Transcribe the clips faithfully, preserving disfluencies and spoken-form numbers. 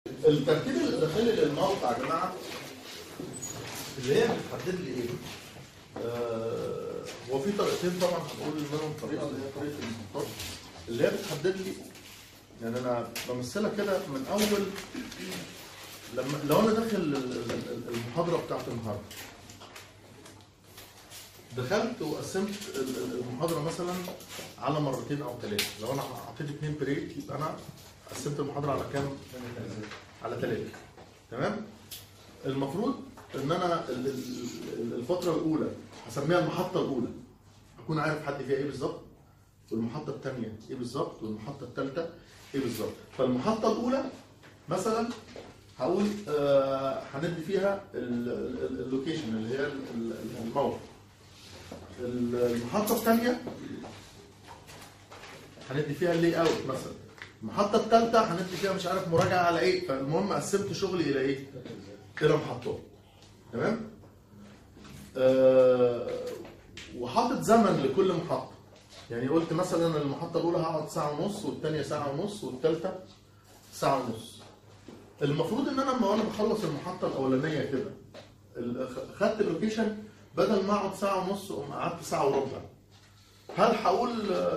الترتيب الداخلي للموقع يا جماعه اللي هي بتحدد لي ايه؟ آه هو في طريقتين طبعا هنقول منهم طريقه اللي هي طريقه المحطات اللي هي بتحدد لي، يعني انا بمثلها كده من اول لما لو انا داخل المحاضره بتاعت النهارده، دخلت وقسمت المحاضره مثلا على مرتين او ثلاثه، لو انا حطيت اثنين بريك يبقى انا قسمت المحاضره على كام؟ على ثلاثه. تمام؟ المفروض ان انا الفتره الاولى هسميها المحطه الاولى، اكون عارف حد فيها ايه بالظبط، والمحطه الثانيه ايه بالظبط، والمحطه الثالثه ايه بالظبط. فالمحطه الاولى مثلا هقول آه هندي فيها اللوكيشن اللي هي الموقع. المحطه الثانيه هندي فيها اللي اوت مثلا. المحطه الثالثه هندي فيها مش عارف مراجعه على ايه. فالمهم قسمت شغلي الى ايه؟ الى محطات. تمام؟ آه وحاطط زمن لكل محطه. يعني قلت مثلا المحطه الاولى هقعد ساعه ونص، والثانيه ساعه ونص، والثالثه ساعه ونص. المفروض ان انا لما انا بخلص المحطه الاولانيه كده خدت اللوكيشن، بدل ما اقعد ساعه ونص قوم قعدت ساعه وربع. هل هقول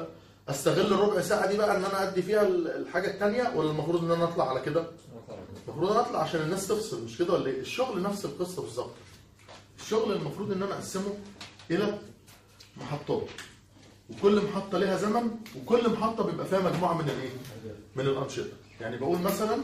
استغل الربع ساعه دي بقى ان انا ادي فيها الحاجه الثانيه، ولا المفروض ان انا اطلع على كده؟ المفروض انا اطلع عشان الناس تفصل، مش كده ولا ايه؟ الشغل نفس القصه بالظبط. الشغل المفروض ان انا اقسمه الى محطات، وكل محطه ليها زمن، وكل محطه بيبقى فيها مجموعه من الايه؟ من الانشطه. يعني بقول مثلا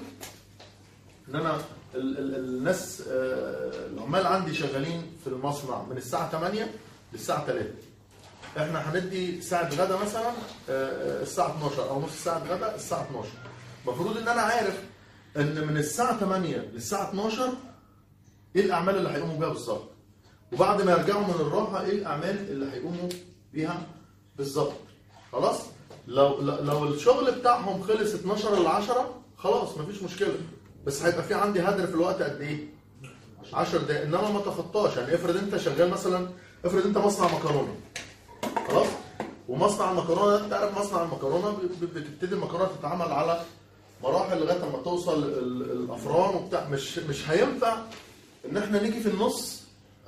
ان انا ال ال الناس آه العمال عندي شغالين في المصنع من الساعه ثمانية للساعه ثلاثة. احنا هندي ساعه غدا مثلا آه الساعه اثناشر، او نص ساعه غدا الساعه اثناشر. المفروض ان انا عارف ان من الساعه ثمانية للساعه اثناشر ايه الاعمال اللي هيقوموا بيها بالظبط، وبعد ما يرجعوا من الراحه ايه الاعمال اللي هيقوموا بيها بالظبط. خلاص؟ لو لو الشغل بتاعهم خلص اثناشر ل عشرة خلاص مفيش مشكله، بس هيبقى في عندي هدر في الوقت قد ايه؟ عشر دقائق. انما ما تخطاش. يعني افرض انت شغال مثلا، افرض انت مصنع مكرونه، خلاص؟ ومصنع المكرونه ده انت عارف مصنع المكرونه بتبتدي المكرونه تتعمل على مراحل لغايه ما توصل الافران وبتاع. مش مش هينفع ان احنا نيجي في النص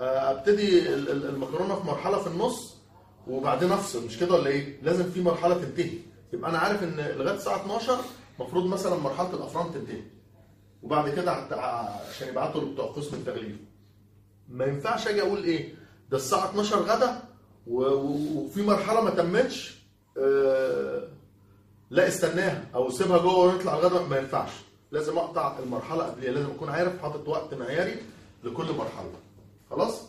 ابتدي المكرونه في مرحله في النص وبعدين افصل، مش كده ولا ايه؟ لازم في مرحله تنتهي. يبقى انا عارف ان لغايه الساعه اثناشر المفروض مثلا مرحله الافران تنتهي، وبعد كده عشان يبعتوا بتوع قسم التغليف. ما ينفعش اجي اقول ايه ده الساعه اثناشر غدا وفي مرحله ما تمتش، آه لا استناها او سيبها جوه ونطلع الغدا. ما ينفعش، لازم اقطع المرحله قبليها، لازم اكون عارف حاطط وقت معياري لكل مرحله. خلاص؟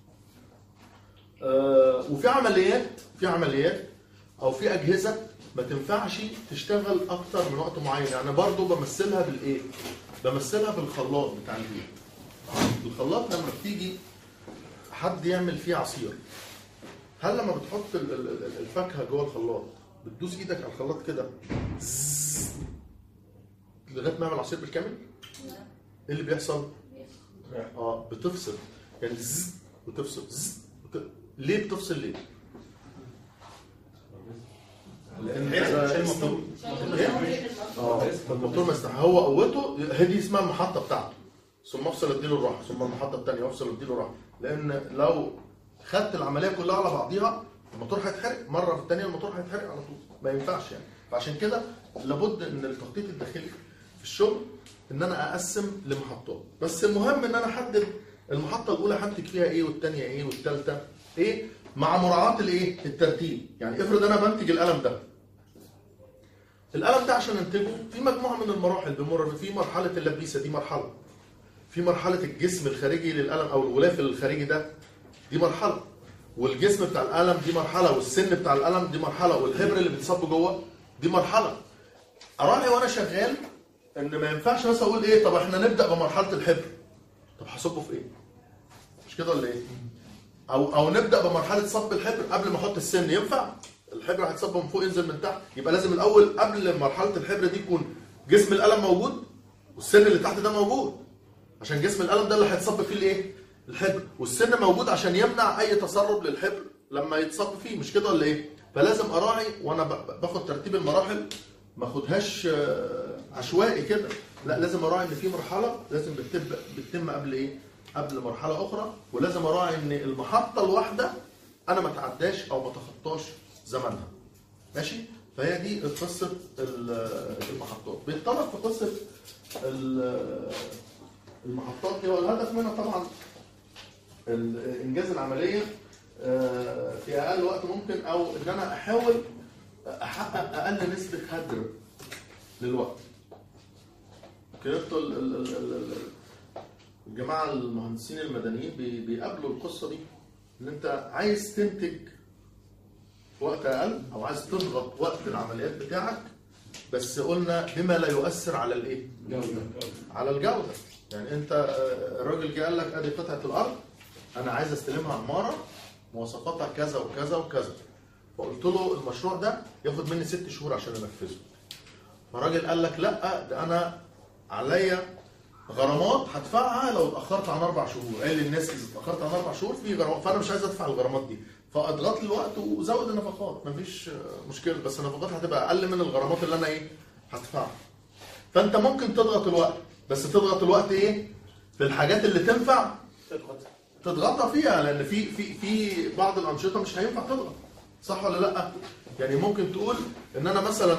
آه وفي عمليات في عمليات او في اجهزه ما تنفعش تشتغل اكتر من وقت معين. يعني برضو بمثلها بالايه؟ بمثلها بالخلاط بتاع البيت. الخلاط لما بتيجي حد يعمل فيه عصير، هل لما بتحط الفاكهه جوه الخلاط بتدوس ايدك على الخلاط كده لغايه ما يعمل عصير بالكامل؟ لا. ايه اللي بيحصل؟ اه بتفصل. يعني زز وتفصل زز وت... ليه بتفصل ليه؟ لان الموتور اه الموتور ما يستحمل. هو قوته هي دي اسمها المحطه بتاعته، ثم افصل اديله الراحه، ثم المحطه الثانيه افصل اديله الراحه. لان لو خدت العمليه كلها على بعضيها الموتور هيتحرق مره، في الثانيه الموتور هيتحرق على طول. ما ينفعش يعني. فعشان كده لابد ان التخطيط الداخلي في الشغل ان انا اقسم لمحطات. بس المهم ان انا احدد المحطه الاولى هنتج فيها ايه، والثانيه ايه، والثالثه ايه، مع مراعاه الايه؟ الترتيب. يعني افرض انا بنتج القلم ده، القلم ده عشان انتجه في مجموعه من المراحل بمر. في مرحله اللبيسه دي مرحله، في مرحله الجسم الخارجي للقلم او الغلاف الخارجي ده دي مرحله، والجسم بتاع القلم دي مرحله، والسن بتاع القلم دي مرحله، والحبر اللي بيتصب جوه دي مرحله. اراعي وانا شغال ان ما ينفعش بس اقول ايه طب احنا نبدا بمرحله الحبر، طب هصبه في ايه؟ مش كده ولا ايه؟ او او نبدا بمرحله صب الحبر قبل ما احط السن. ينفع؟ الحبر هيتصب من فوق ينزل من تحت، يبقى لازم الاول قبل مرحله الحبر دي يكون جسم القلم موجود والسن اللي تحت ده موجود، عشان جسم القلم ده اللي هيتصب فيه الايه؟ الحبر، والسن موجود عشان يمنع اي تسرب للحبر لما يتصب فيه. مش كده ولا ايه؟ فلازم اراعي وانا باخد ترتيب المراحل، ما اخدهاش عشوائي كده. لا، لازم اراعي ان في مرحله لازم بتتم بتتم قبل ايه؟ قبل مرحله اخرى، ولازم اراعي ان المحطه الواحده انا ما اتعداش او ما اتخطاش زمنها. ماشي؟ فهي دي قصه المحطات. بيتطلب في قصه المحطات هو الهدف منها طبعا انجاز العمليه في اقل وقت ممكن، او ان انا احاول احقق اقل نسبه هدر للوقت. كده الجماعه المهندسين المدنيين بيقابلوا القصه دي، ان انت عايز تنتج في وقت اقل او عايز تضغط وقت العمليات بتاعك، بس قلنا بما لا يؤثر على الايه؟ على الجوده. يعني انت الراجل جه قال لك ادي قطعه الارض انا عايز استلمها عماره مواصفاتها كذا وكذا وكذا، فقلت له المشروع ده ياخد مني ست شهور عشان انفذه. فالراجل قال لك لا، ده انا عليا غرامات هدفعها لو اتاخرت عن اربع شهور. قال للناس اذا اتاخرت عن اربع شهور في غرامات، فانا مش عايز ادفع الغرامات دي، فاضغط لي الوقت وزود النفقات، مفيش مشكله، بس النفقات هتبقى اقل من الغرامات اللي انا ايه هدفعها. فانت ممكن تضغط الوقت، بس تضغط الوقت ايه؟ في الحاجات اللي تنفع تضغطها فيها، لان في في في بعض الانشطه مش هينفع تضغط، صح ولا لا؟ يعني ممكن تقول ان انا مثلا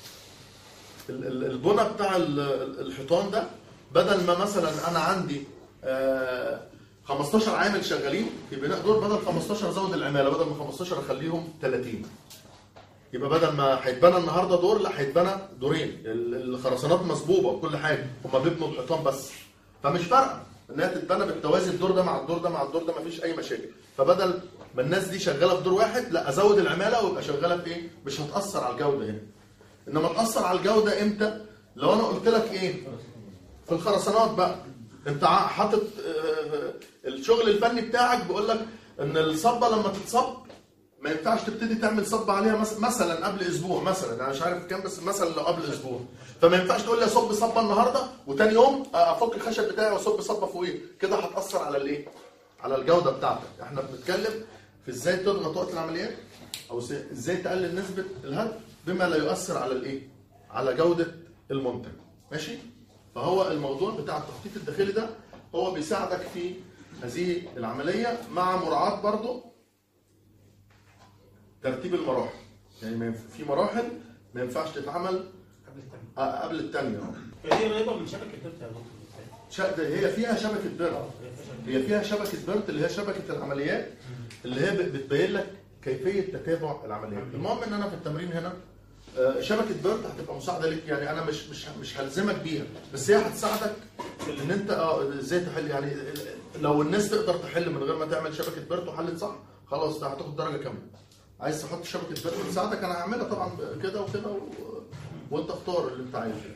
البنى بتاع الحيطان ده بدل ما مثلا انا عندي خمستاشر عامل شغالين في بناء دور، بدل خمستاشر ازود العماله، بدل ما خمستاشر اخليهم تلاتين. يبقى بدل ما هيتبنى النهارده دور، لا هيتبنى دورين، الخرسانات مصبوبه وكل حاجه، هم بيبنوا الحيطان بس، فمش فارقه انها تتبنى بالتوازي، الدور ده مع الدور ده مع الدور ده، مفيش اي مشاكل. فبدل ما الناس دي شغاله في دور واحد، لا ازود العماله ويبقى شغاله في ايه؟ مش هتاثر على الجوده هنا. انما تاثر على الجوده امتى؟ لو انا قلت لك ايه؟ في الخرسانات بقى انت حاطط الشغل الفني بتاعك بيقول لك ان الصبه لما تتصب ما ينفعش تبتدي تعمل صب عليها مثلا قبل اسبوع، مثلا انا مش عارف كام، بس مثلا لو قبل اسبوع، فما ينفعش تقول لي اصب صبه النهارده وتاني يوم افك الخشب بتاعي واصب صبه فوقيه، كده هتاثر على الايه؟ على الجوده بتاعتك. احنا بنتكلم في ازاي تضغط وقت العمليات، او ازاي تقلل نسبه الهدر بما لا يؤثر على الايه؟ على جوده المنتج. ماشي؟ فهو الموضوع بتاع التخطيط الداخلي ده هو بيساعدك في هذه العمليه، مع مراعاه برضه ترتيب المراحل. يعني في مراحل ما ينفعش تتعمل قبل الثانيه قبل الثانيه. هي قريبه من شبكه بيرت يا دكتور؟ هي فيها شبكه بيرت، هي فيها شبكه بيرت اللي هي شبكه العمليات، اللي هي بتبين لك كيفيه تتابع العمليات. المهم ان انا في التمرين هنا شبكه بيرت هتبقى مساعده ليك، يعني انا مش مش مش هلزمك بيها، بس هي هتساعدك ان انت اه ازاي تحل. يعني لو الناس تقدر تحل من غير ما تعمل شبكه بيرت وحلت صح، خلاص ده هتاخد درجه كامله. عايز تحط شبكه بيرت تساعدك، انا هعملها طبعا كده وكده و... وانت اختار اللي انت عايزه.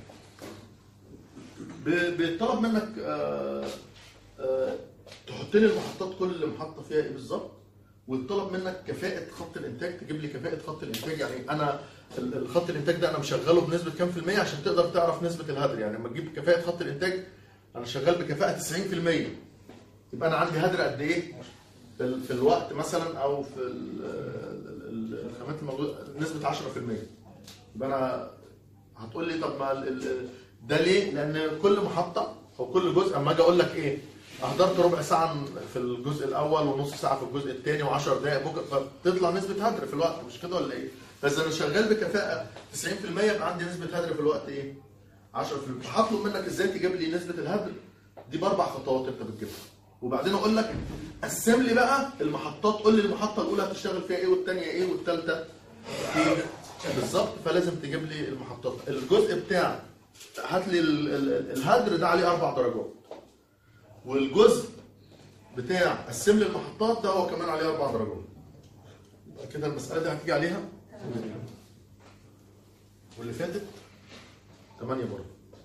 بيطلب منك آآ آآ تحط لي المحطات كل محطه فيها ايه بالظبط، ويطلب منك كفاءه خط الانتاج، تجيب لي كفاءه خط الانتاج. يعني انا الخط الانتاج ده انا مشغله بنسبه كام في الميه عشان تقدر تعرف نسبه الهدر. يعني لما تجيب كفاءه خط الانتاج انا شغال بكفاءه تسعين في الميه، يبقى انا عندي هدر قد ايه في الوقت مثلا، او في الخامات الموجوده نسبه عشرة في الميه. يبقى انا هتقول لي طب ما ده ليه؟ لان كل محطه او كل جزء اما اجي اقول لك ايه اهدرت ربع ساعه في الجزء الاول ونص ساعه في الجزء الثاني و10 دقائق بكره، فتطلع نسبه هدر في الوقت، مش كده ولا ايه؟ بس انا شغال بكفاءه تسعين في الميه، يبقى عندي نسبه هدر في الوقت ايه؟ عشرة في الميه. فهطلب منك ازاي تجيب لي نسبه الهدر دي باربع خطوات انت بتجيبها، وبعدين اقول لك قسم لي بقى المحطات، قول لي المحطه الاولى هتشتغل فيها ايه، والثانيه ايه، والثالثه ايه بالظبط. فلازم تجيب لي المحطات. الجزء بتاع هات لي الهدر ده عليه اربع درجات، والجزء بتاع قسم لي المحطات ده هو كمان عليه اربع درجات. كده المساله دي هتيجي عليها، واللي فاتت ثمانية برضه.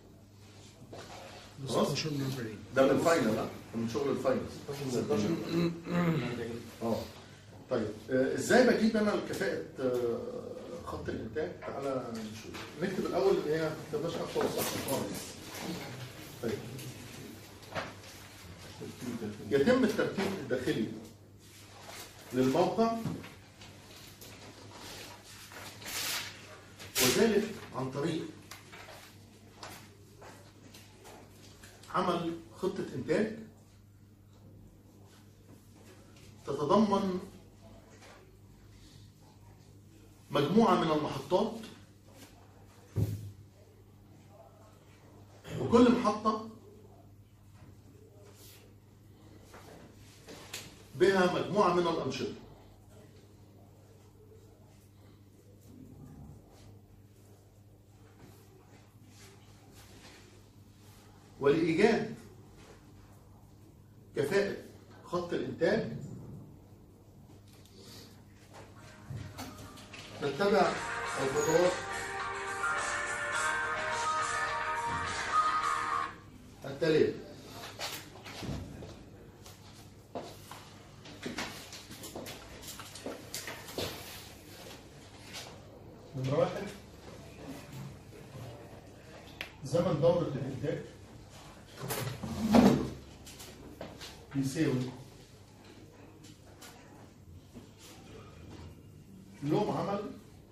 خلاص ده من الفاينل، لا من شغل الفاينل ستاشر. اه طيب ازاي بجيب انا الكفاءه خط الانتاج؟ تعالى نشوف. نكتب الاول ان هي ما كتبناش اقوى صح خالص. طيب يتم الترتيب الداخلي للموقع، وذلك عن طريق عمل خطة إنتاج تتضمن مجموعة من المحطات، وكل محطة بها مجموعة من الأنشطة. ولإيجاد كفاءة خط الإنتاج نتبع الخطوات التالية. نمرة واحد، زمن دورة الإنتاج يساوي يوم عمل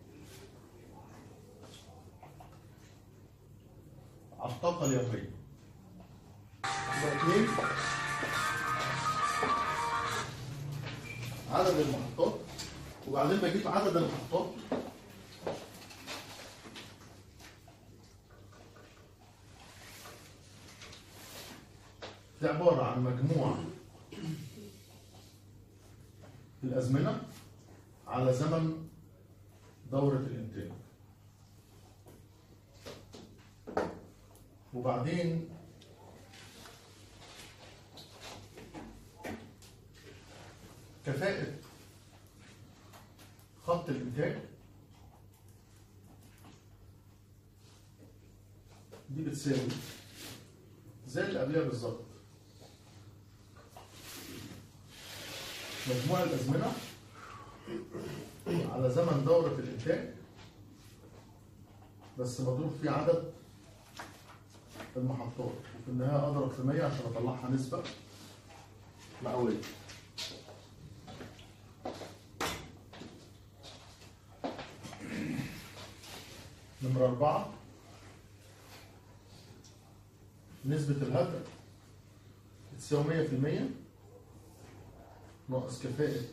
على الطاقة اليومية. يبقى اثنين، عدد المحطات، وبعدين بجيب عدد المحطات دي عبارة عن مجموعة الأزمنة على زمن دورة الإنتاج. وبعدين كفاءة خط الإنتاج دي بتساوي زي اللي قبلها بالظبط مجموع الأزمنة على زمن دورة الإنتاج بس مضروب في عدد المحطات، وفي النهاية أضرب في مية عشان أطلعها نسبة مئوية. نمرة أربعة، نسبة الهدر بتساوي مية في المية ناقص كفاءة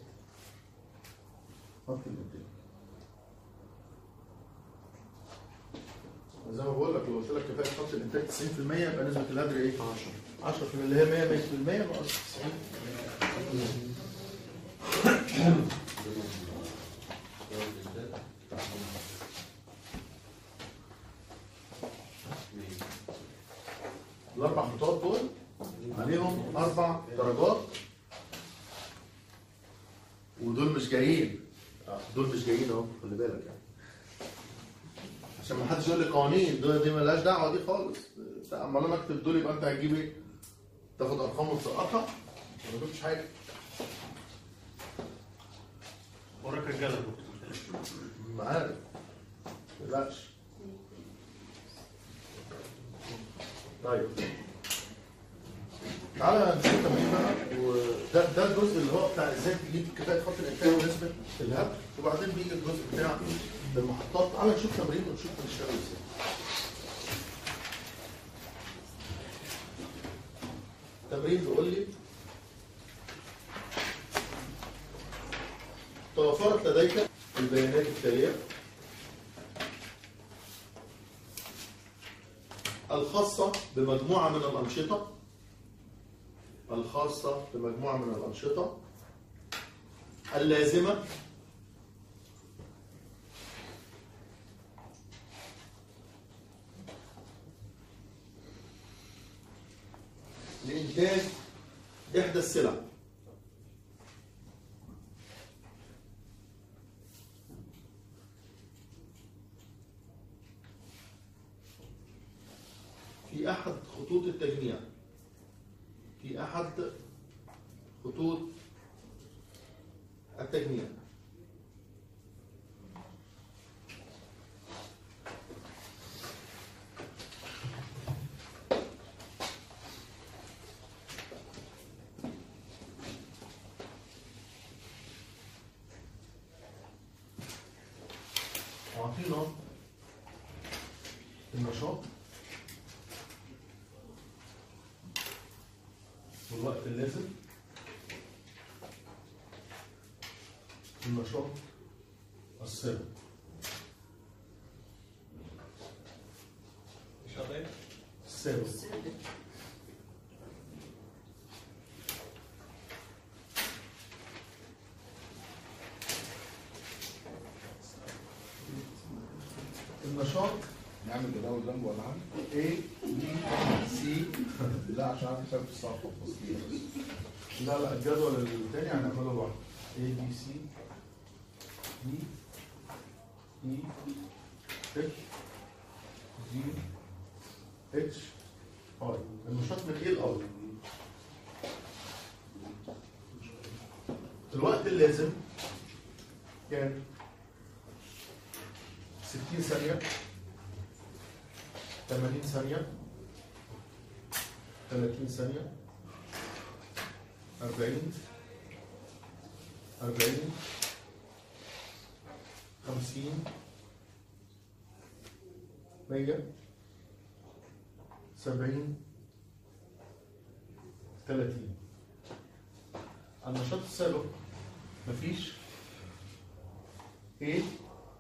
خط الإنتاج. زي ما بقول لك، لو قلت لك كفاءة خط الإنتاج تسعين في المية يبقى نسبة الهدر إيه؟ عشرة. عشرة في المية اللي هي مية في المية ناقص تسعين في المية. الأربع خطوات دول عليهم أربع درجات، ودول مش جايين، دول مش جايين أهو، خلي بالك يعني، عشان ما حدش يقول لي قوانين دول دي مالهاش دعوة دي خالص. أما أنا أكتب دول يبقى أنت هتجيب إيه؟ تاخد أرقام وتسقطها، ما جبتش حاجة. وراك رجالة ما عارف، ما تقلقش. طيب تعالى نشوف تمرين بقى، وده ده الجزء اللي هو بتاع ازاي تجيب كفاءة خط الانتاج ونسبة الهدر، وبعدين بيجي الجزء بتاع المحطات. تعالى نشوف تمرين ونشوف هنشتغل ازاي. تمرين بيقول لي توفرت لديك البيانات التالية الخاصة بمجموعة من الأنشطة الخاصة بمجموعة من الأنشطة اللازمة لإنتاج إحدى السلع. في أحد خطوط التجميع في أحد خطوط التجميع أعطينا النشاط والوقت اللازم، النشاط السابق. نشاط ايه؟ السابق. النشاط نعمل جداول جنبه ولا حاجه؟ A B C. لا عشان اعرف حساب الصف والتصوير بس. لا لا الجدول الثاني هنعمله لوحده. A B C D E F G H I. النشاط من ايه الاول؟ الوقت اللازم كان ستين ثانية، ثمانين ثانية، ثلاثين ثانية، أربعين، أربعين، خمسين، مية، سبعين، ثلاثين. النشاط السابق مفيش A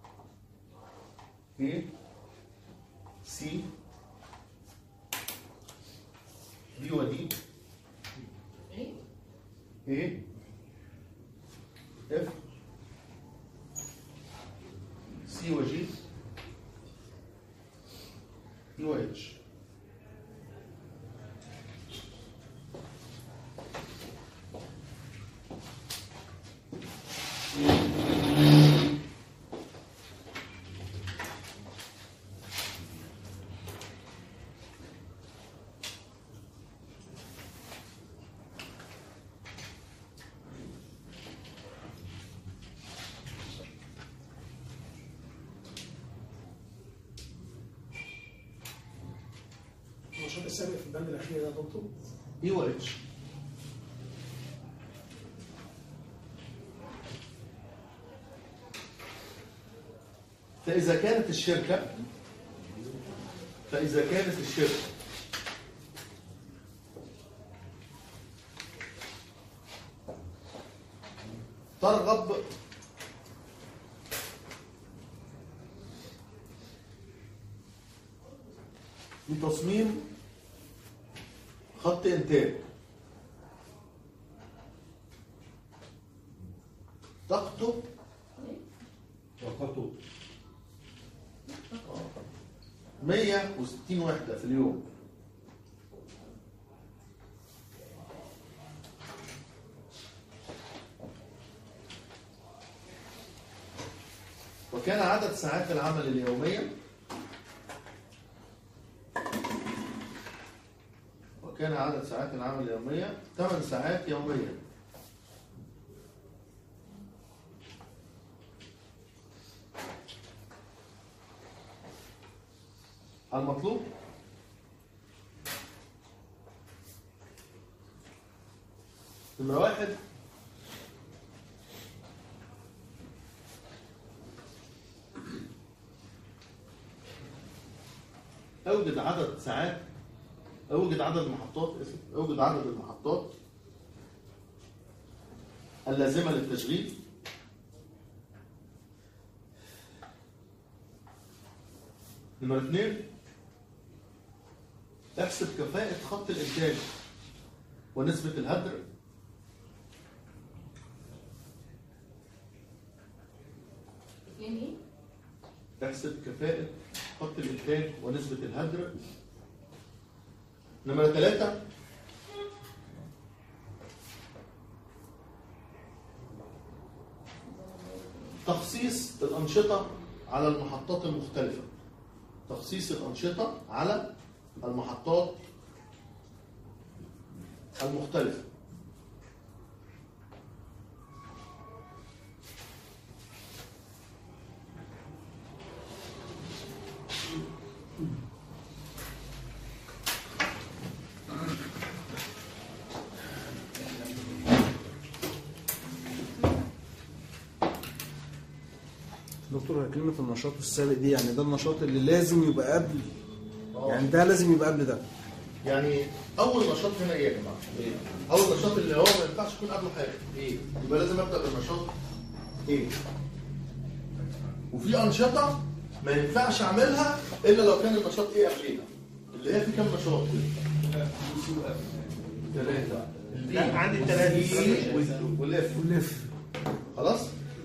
A C B ودي A F C وجي E و H. النشاط السابق في البند الاخير ده يا دكتور E و H. فإذا كانت الشركة فإذا كانت الشركة ترغب بتصميم خط إنتاج طاقته طاقته مية وستين وحدة في اليوم، وكان عدد ساعات العمل اليومية وكان عدد ساعات العمل اليومية ثمان ساعات يوميا. المطلوب نمرة واحد أوجد عدد ساعات أوجد عدد المحطات أوجد عدد المحطات اللازمة للتشغيل. نمرة اثنين احسب كفاءة خط الإنتاج ونسبة الهدر. يعني احسب كفاءة خط الإنتاج ونسبة الهدر. نمرة ثلاثة تخصيص الأنشطة على المحطات المختلفة. تخصيص الأنشطة على المحطات المختلفة. دكتور كلمة النشاط السابق دي يعني ده النشاط اللي لازم يبقى قبل، يعني ده لازم يبقى قبل ده. يعني اول نشاط هنا ايه يا جماعه؟ اول نشاط اللي هو ما ينفعش يكون قبله حاجه ايه؟ يبقى لازم ابدا بالنشاط ايه؟ وفي انشطه ما ينفعش اعملها الا لو كان النشاط ايه قبليها. اللي هي في كام نشاط كده؟ ثلاثه. لا عندي الثلاثه واللف واللف. خلاص؟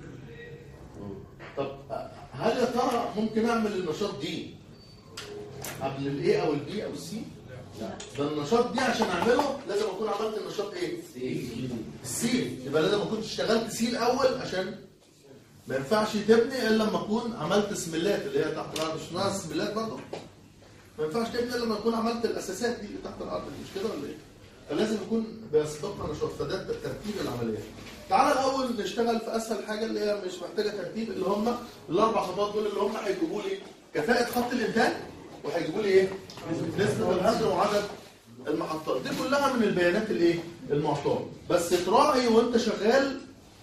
طب هل يا ترى ممكن اعمل النشاط دي قبل الايه او البي او السي؟ لا. ده النشاط دي عشان اعمله لازم اكون عملت النشاط ايه؟ السي. يبقى لازم اكون اشتغلت سي الاول عشان ما ينفعش تبني الا لما اكون عملت سميلات اللي هي تحت الارض. مش اسمها سميلات برضه؟ ما ينفعش تبني الا لما اكون عملت الاساسات دي اللي تحت الارض، مش كده ولا ايه؟ فلازم يكون بيسبقها نشاط، فده ترتيب العمليه. تعالى الاول نشتغل في اسهل حاجه اللي هي مش محتاجه ترتيب، اللي هم الاربع خطوات دول اللي هم هيجيبوا لي كفاءه خط الانتاج وهيجيبوا لي ايه؟ نسبه الهدر وعدد المحطات. دي كلها من البيانات الايه؟ المعطاه. بس تراعي وانت شغال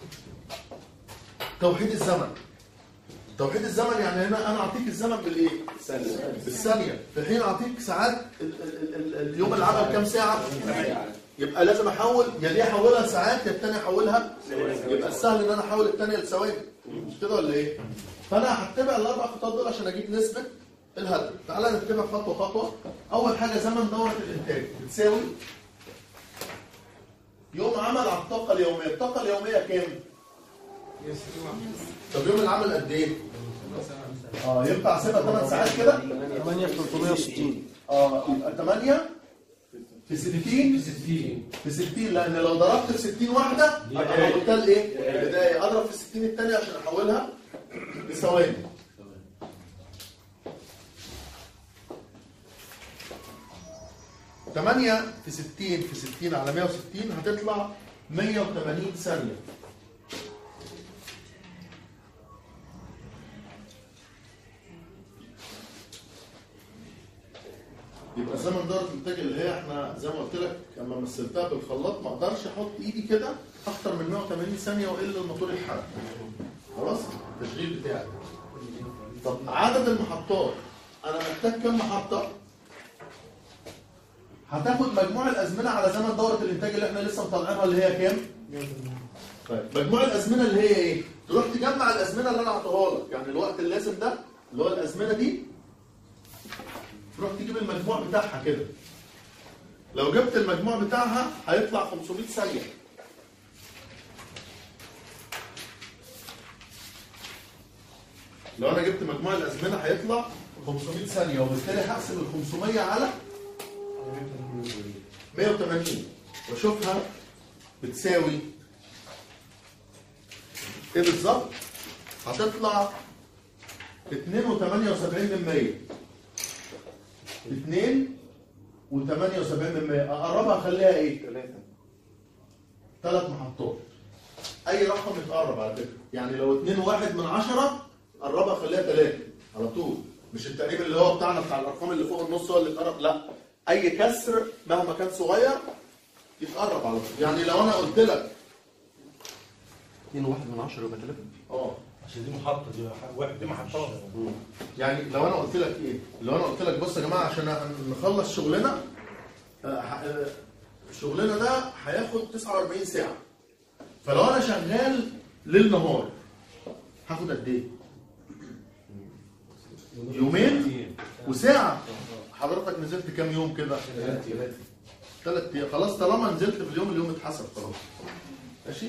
توحيد الزمن. توحيد الزمن يعني هنا انا اعطيك الزمن بالايه؟ بالثانيه، في حين اعطيك ساعات ال ال ال اليوم العمل كام ساعه؟ يبقى لازم احول، يا دي احولها لساعات يا الثانيه احولها، يبقى السهل ان انا احول الثانيه لثواني، مش كده ولا ايه؟ فانا هتبع الاربع خطوات دول عشان اجيب نسبه الهدر. تعالى نتبع خطوه خطوه. اول حاجه زمن دوره الانتاج بتساوي يوم عمل على الطاقه اليوميه. الطاقه اليوميه كام؟ طب يوم العمل قد ايه؟ اه ينفع احسبها ثمان ساعات كده؟ ثمانية في ثلاثمية وستين. اه يبقى ثمانية في ستين في ستين في ستين، لان لو ضربت في ستين واحده هبقى قلت ايه؟ البدايه. اضرب في ستين الثانيه عشان احولها لثواني. ثمانية في ستين في ستين على مية وستين هتطلع مية وثمانين ثانيه. يبقى زمن دورة الانتاج اللي هي احنا زي ما قلت لك لما مثلتها بالخلاط ما اقدرش احط ايدي كده اكتر من مية وثمانين ثانيه والا الموتور يتحرق. خلاص؟ التشغيل بتاعي. طب عدد المحطات انا محتاج كام محطه؟ هتاخد مجموع الازمنه على زمن دوره الانتاج اللي احنا لسه مطلعينها اللي هي كام؟ طيب مجموع الازمنه اللي هي ايه؟ تروح تجمع الازمنه اللي انا اعطيها لك، يعني الوقت اللازم ده اللي هو الازمنه دي تروح تجيب المجموع بتاعها كده. لو جبت المجموع بتاعها هيطلع خمسمية ثانيه. لو انا جبت مجموع الازمنه هيطلع خمسمية ثانيه، وبالتالي هقسم ال خمسمية على مية وثمانين واشوفها بتساوي ايه بالظبط. هتطلع اتنين وثمانية وسبعين من مية. اتنين وثمانية وسبعين من مية. اقربها اخليها ايه؟ ثلاثة. ثلاث محطات. اي رقم يتقرب على فكره، يعني لو اتنين وواحد من عشرة قربها اخليها ثلاثة على طول، مش التقريب اللي هو بتاعنا بتاع الارقام اللي فوق النص هو اللي اتقرب، لا، اي كسر مهما كان صغير يتقرب على طول. يعني لو انا قلت لك اتنين وواحد من عشرة يبقى ثلاثة. اه عشان دي محطه، دي واحد دي محطات. يعني لو انا قلت لك ايه؟ لو انا قلت لك بص يا جماعه عشان نخلص شغلنا آه شغلنا ده هياخد تسعة وأربعين ساعه. فلو انا شغال ليل نهار هاخد قد ايه؟ يومين وساعه. حضرتك نزلت كام يوم كده؟ ثلاث ثلاث ايام. خلاص طالما نزلت في اليوم اليوم اتحسب خلاص. ماشي؟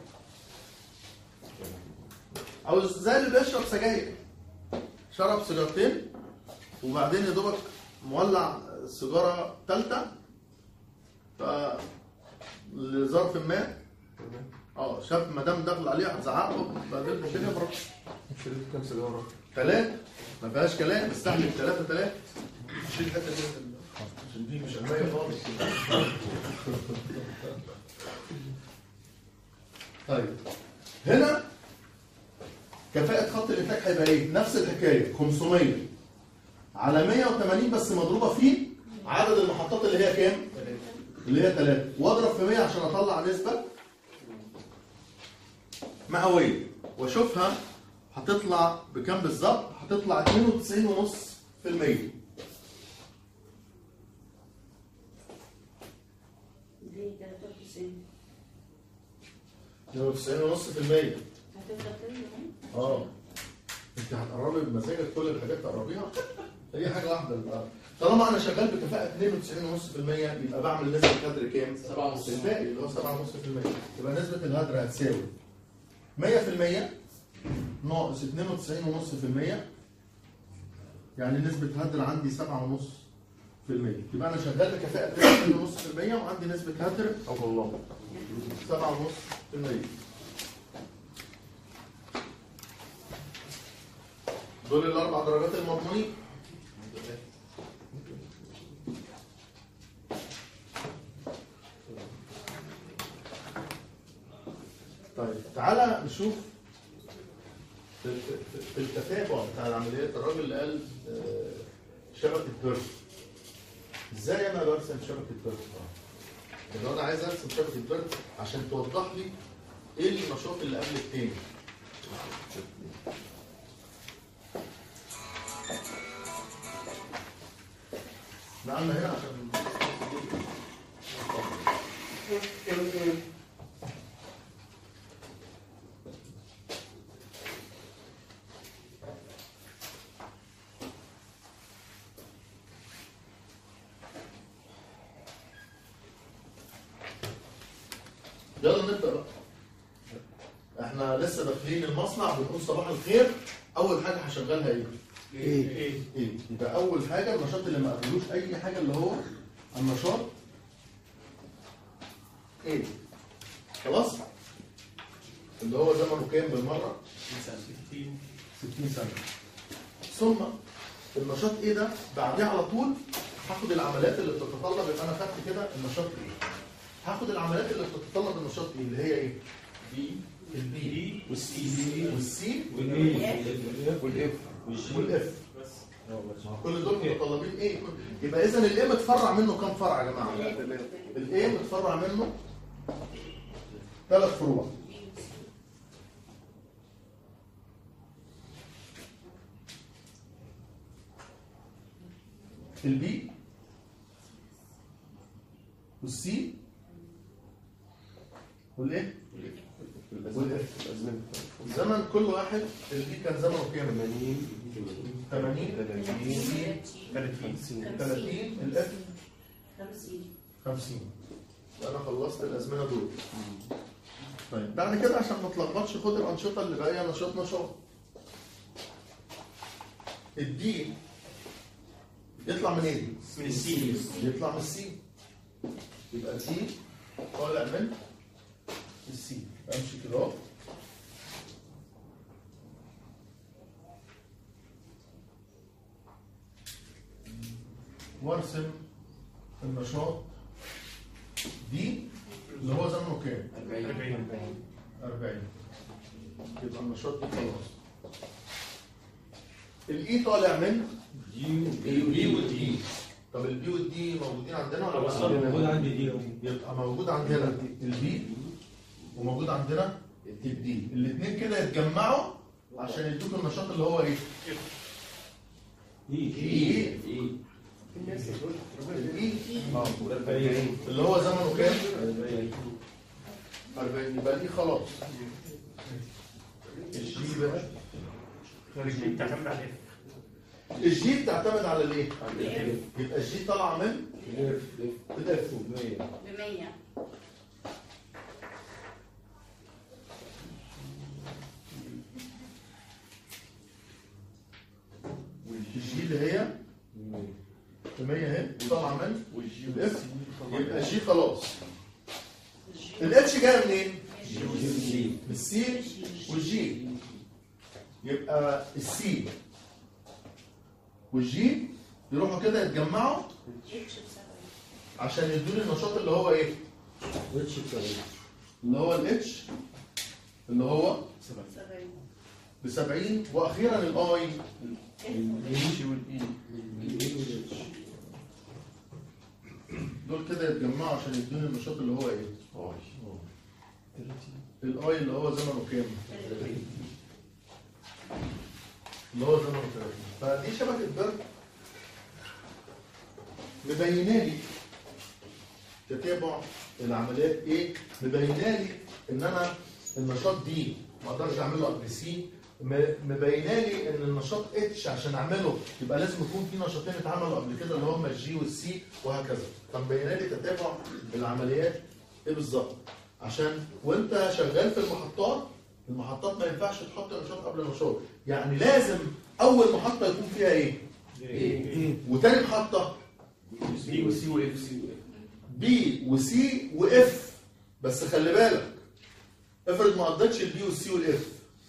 او زي اللي بيشرب سجاير، شرب سيجارتين وبعدين يا دوبك مولع السيجاره ثالثه ف لظرف ما اه شاف مدام داخل عليه هتزعق له بعدين الدنيا براحته. شربت كام سيجارة؟ ثلاث ما فيهاش كلام، استحمل ثلاثه ثلاثه. شيل الحته دي عشان دي مش علميه خالص. طيب هنا كفاءة خط الانتاج هيبقى ايه؟ نفس الحكايه خمسمية على مية وثمانين بس مضروبه في عدد المحطات اللي هي كام؟ اللي هي ثلاثة، واضرب في مية عشان اطلع نسبه مئويه واشوفها هتطلع بكام بالظبط؟ هتطلع اتنين وتسعين فاصلة خمسة بالمية. تلاتة وتسعين. اتنين وتسعين ونص في المية. هتفضل كده؟ اه انت هتقربي بمزاجك كل الحاجات تقربيها هي حاجه واحده بقى. طالما انا شغال بكفاءه اتنين وتسعين ونص في المية يبقى بعمل نسبه هدر كام؟ سبعة ونص. الباقي اللي هو سبعة ونص في المية يبقى نسبه الهدر هتساوي مية في المية ناقص اتنين وتسعين ونص في المية، يعني نسبه هدر عندي سبعة ونص في المية. يبقى انا شغال بكفاءه اتنين وتسعين ونص في المية وعندي نسبه هدر أو الله سبعة ونص في المية. دول الاربع درجات المضمونين. طيب تعالى نشوف في في التتابع بتاع العمليات. الراجل اللي قال آه، شبكه بيرث. ازاي انا برسم شبكه بيرث؟ لو انا عايز ارسم شبكه بيرث عشان توضح لي ايه النشاط اللي قبل التاني. نعمل هنا عشان يلا نبدأ بقى. احنا لسه داخلين المصنع بنقول صباح الخير. اول حاجه هشغلها ايه؟ ايه ايه ايه؟ يبقى اول حاجه النشاط اللي ما قبلوش اي حاجه اللي هو النشاط ايه؟ خلاص؟ اللي هو زمنه كام بالمره؟ ستين ستين سنه. ثم النشاط ايه ده؟ بعديه على طول هاخد العمليات اللي بتتطلب. يبقى انا خدت كده النشاط ايه؟ هاخد العمليات اللي بتتطلب النشاط ايه؟ اللي هي ايه؟ بي البي والسي والسي والاف والإف والاف. بس كل دول متطلبين ايه؟ يبقى اذا الايه متفرع منه كام فرع يا جماعه؟ الايه متفرع منه ثلاث فروع. البي والسي والايه؟ والاف. زمن كل واحد البي كان زمنه كام؟ ثمانين ثمانين ثلاثين ثلاثين ثلاثين الاف خمسين. خمسين. انا خلصت الازمنه دول. طيب بعد كده عشان ما تلخبطش خد الانشطه اللي باقيه نشاط نشاط. الدي يطلع من ايه؟ من السي يطلع من السي. يبقى الدي طالع من السي. امشي كده اهو. وارسم النشاط دي اللي هو زمنه كام؟ أربعين أربعين. يبقى النشاط ده خلاص. الاي طالع من البي والدي. طب البي والدي موجودين عندنا ولا اصلا لا؟ موجود عندي دي يبقى موجود عندنا البي وموجود عندنا الدي. الاثنين كده يتجمعوا عشان يدوك النشاط اللي هو ايه؟ ايه ايه؟ الاي أربعين اللي هو زمنه كام؟ أربعين. يبقى دي خلاص. الجي بقى الجي بتعتمد على الاف الجي بتعتمد على الايه؟ يبقى الجي طالعه من الاف. بمية. الجي اللي هي مية اهي طالعه من الاف. يبقى الجي خلاص. الاتش جايه منين؟ من السي والجي. يبقى السي والجي يروحوا كده يتجمعوا اتش بسبعين. عشان يدوني النشاط اللي هو ايه؟ اللي هو الاتش اللي هو سبعين. ب سبعين. واخيرا الاي دول كده يتجمعوا عشان يدوني النشاط اللي هو ايه؟ الاي اللي هو زمنه كام؟ اللي هو زمنه ثلاثين. فدي شبكه برد مبينه لي تتابع العمليات ايه مبينه لي ان انا النشاط دي ما اقدرش اعمله قبل سي، مبينه لي ان النشاط اتش عشان اعمله يبقى لازم يكون في نشاطين اتعملوا قبل كده اللي هم الجي والسي وهكذا. فمبينه لي تتابع العمليات ايه بالظبط، عشان وانت شغال في المحطات المحطات ما ينفعش تحط نشاط قبل نشاط، يعني لازم اول محطه يكون فيها ايه؟ ايه وتاني محطه بي وسي واف سي بي وسي واف. بس خلي بالك افرض ما قضيتش البي والسي والاف،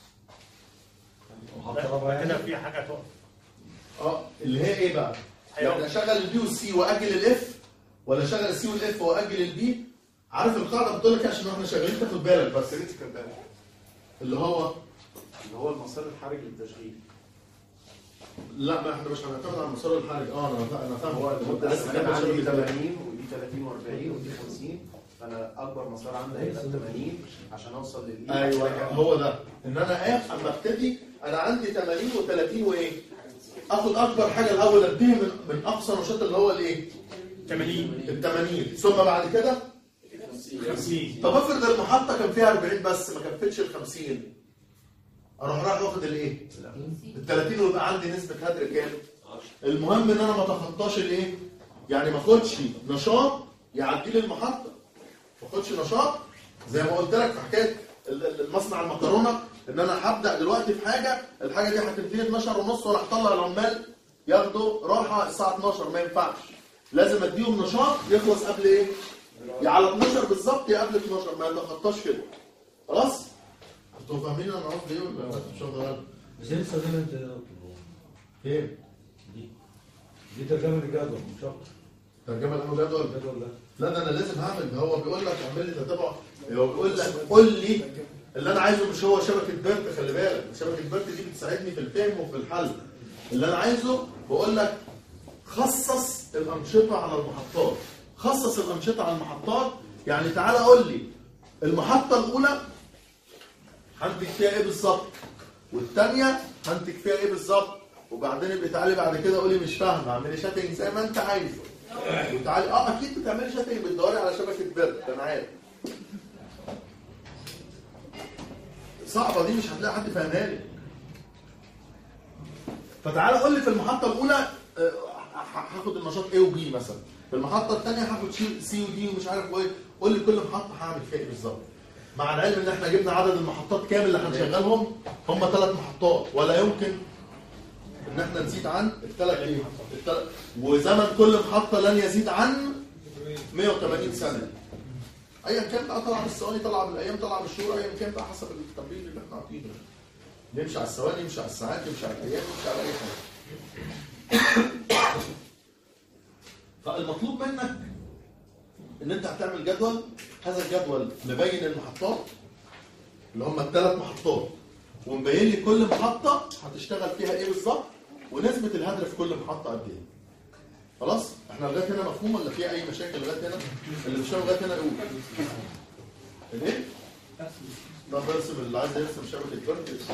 كده في حاجه تقف. اه اللي هي ايه بقى؟ يعني اشغل البي والسي واجل الاف، ولا اشغل السي والاف واجل البي؟ عارف القاعده بتقول لك عشان احنا شغالين تاخد بالك بس كريتيكال ده اللي هو اللي هو المسار الحرج للتشغيل. لا ما احنا مش هنعتمد على المسار الحرج. اه انا فا- انا فاهم هو المده بس لسه انا عندي كام ثمانين ودي ثلاثين و40 ودي خمسين، فانا اكبر مسار عندي هيبقى ثمانين عشان اوصل للاي. ايوه هو ده ان انا اخ اما ابتدي انا عندي ثمانين و30 وايه؟ اخد اكبر حاجه الاول اديها من من اقصى نشاط اللي هو الايه؟ ثمانين ال ثمانين ثم بعد كده خمسين. طب افرض المحطه كان فيها أربعين بس ما كفتش ال خمسين، اروح رايح واخد الايه؟ ال ثلاثين ويبقى عندي نسبه هدر كام؟ المهم ان انا ما اتخطاش الايه؟ يعني ما اخدش نشاط يعدي لي المحطه، ما اخدش نشاط زي ما قلت لك في حكايه ال- ال- المصنع المكرونه ان انا هبدا دلوقتي في حاجه، الحاجه دي هتنتهي اتناشر ونص وانا هطلع العمال ياخدوا راحه الساعه اتناشر، ما ينفعش. لازم اديهم نشاط يخلص قبل ايه؟ يا على اتناشر بالظبط يا قبل اتناشر، ما يتخطاش كده. خلاص؟ انتوا فاهمين انا قصدي ايه ولا مش شغال؟ بس انت استخدمها انت يا دكتور. فين؟ دي دي ترجمه الجدول مش اكتر. ترجمه الامر جدول؟ الجدول ده لا ده انا لازم هعمل، هو بيقول لك اعمل لي تتابع، هو بيقول لك قول لي اللي انا عايزه، مش هو شبكه بيرت. خلي بالك شبكه بيرت دي بتساعدني في الفهم وفي الحل. اللي انا عايزه بقول لك خصص الانشطه على المحطات، خصص الانشطه على المحطات. يعني تعالى قول لي المحطه الاولى هنتج فيها ايه بالظبط، والثانيه هنتج فيها ايه بالظبط، وبعدين يبقى تعالي بعد كده قولي مش فاهمه اعملي شاتنج زي ما انت عايزه. وتعالي اه اكيد بتعملي شاتنج بتدوري على شبكه بيرت، انا عارف. صعبه دي مش هتلاقي حد فاهمها لي. فتعالى قول لي في المحطه الاولى آه، هاخد النشاط A و B مثلا، في المحطه الثانيه هاخد سي ودي ومش عارف ايه. قول لي كل محطه هعمل فيها ايه بالظبط. مع العلم ان احنا جبنا عدد المحطات كامل اللي هنشغلهم هم ثلاث محطات، ولا يمكن ان احنا نزيد عن الثلاث ايه؟ الثلاث، وزمن كل محطه لن يزيد عن مئة وثمانين سنه. ايا كان بقى، طلع بالثواني طلع بالايام طلع بالشهور، ايا كان بقى حسب التمرين اللي احنا عاطينه. يمشي على الثواني يمشي على الساعات يمشي على الايام يمشي على اي حاجه. فالمطلوب منك ان انت هتعمل جدول، هذا الجدول مبين المحطات اللي هم الثلاث محطات، ومبين لي كل محطه هتشتغل فيها ايه بالظبط، ونسبه الهدر في كل محطه قد ايه. خلاص؟ احنا لغايه هنا مفهوم ولا في اي مشاكل لغايه هنا؟ اللي مش فاهم لغايه هنا يقول. ايه؟ طب ارسم اللي عايز يرسم شبكه برد يرسم.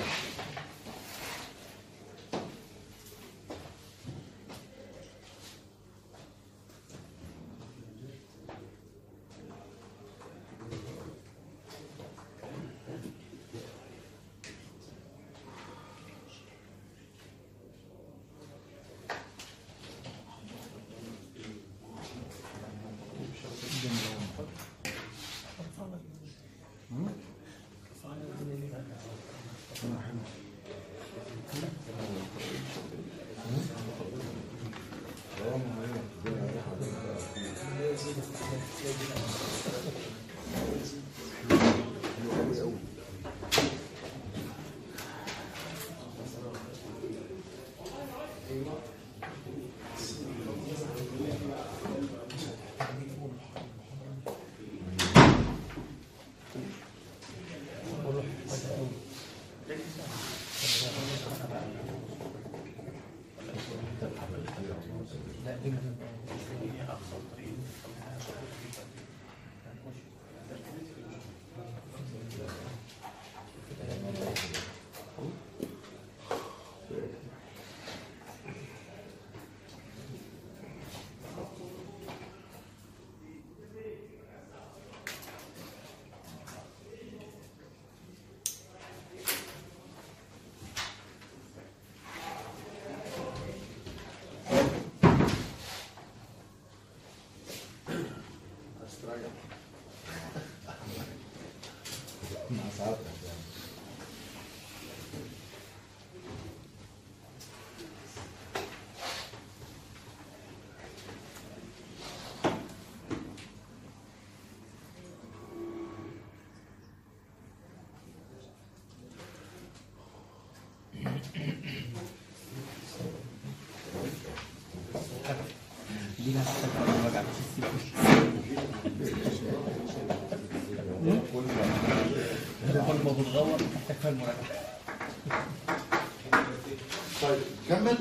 ساعات يعني. دي لها حتى وجع كل ما بتدور محتاج فيها المراجعه. طيب كمل.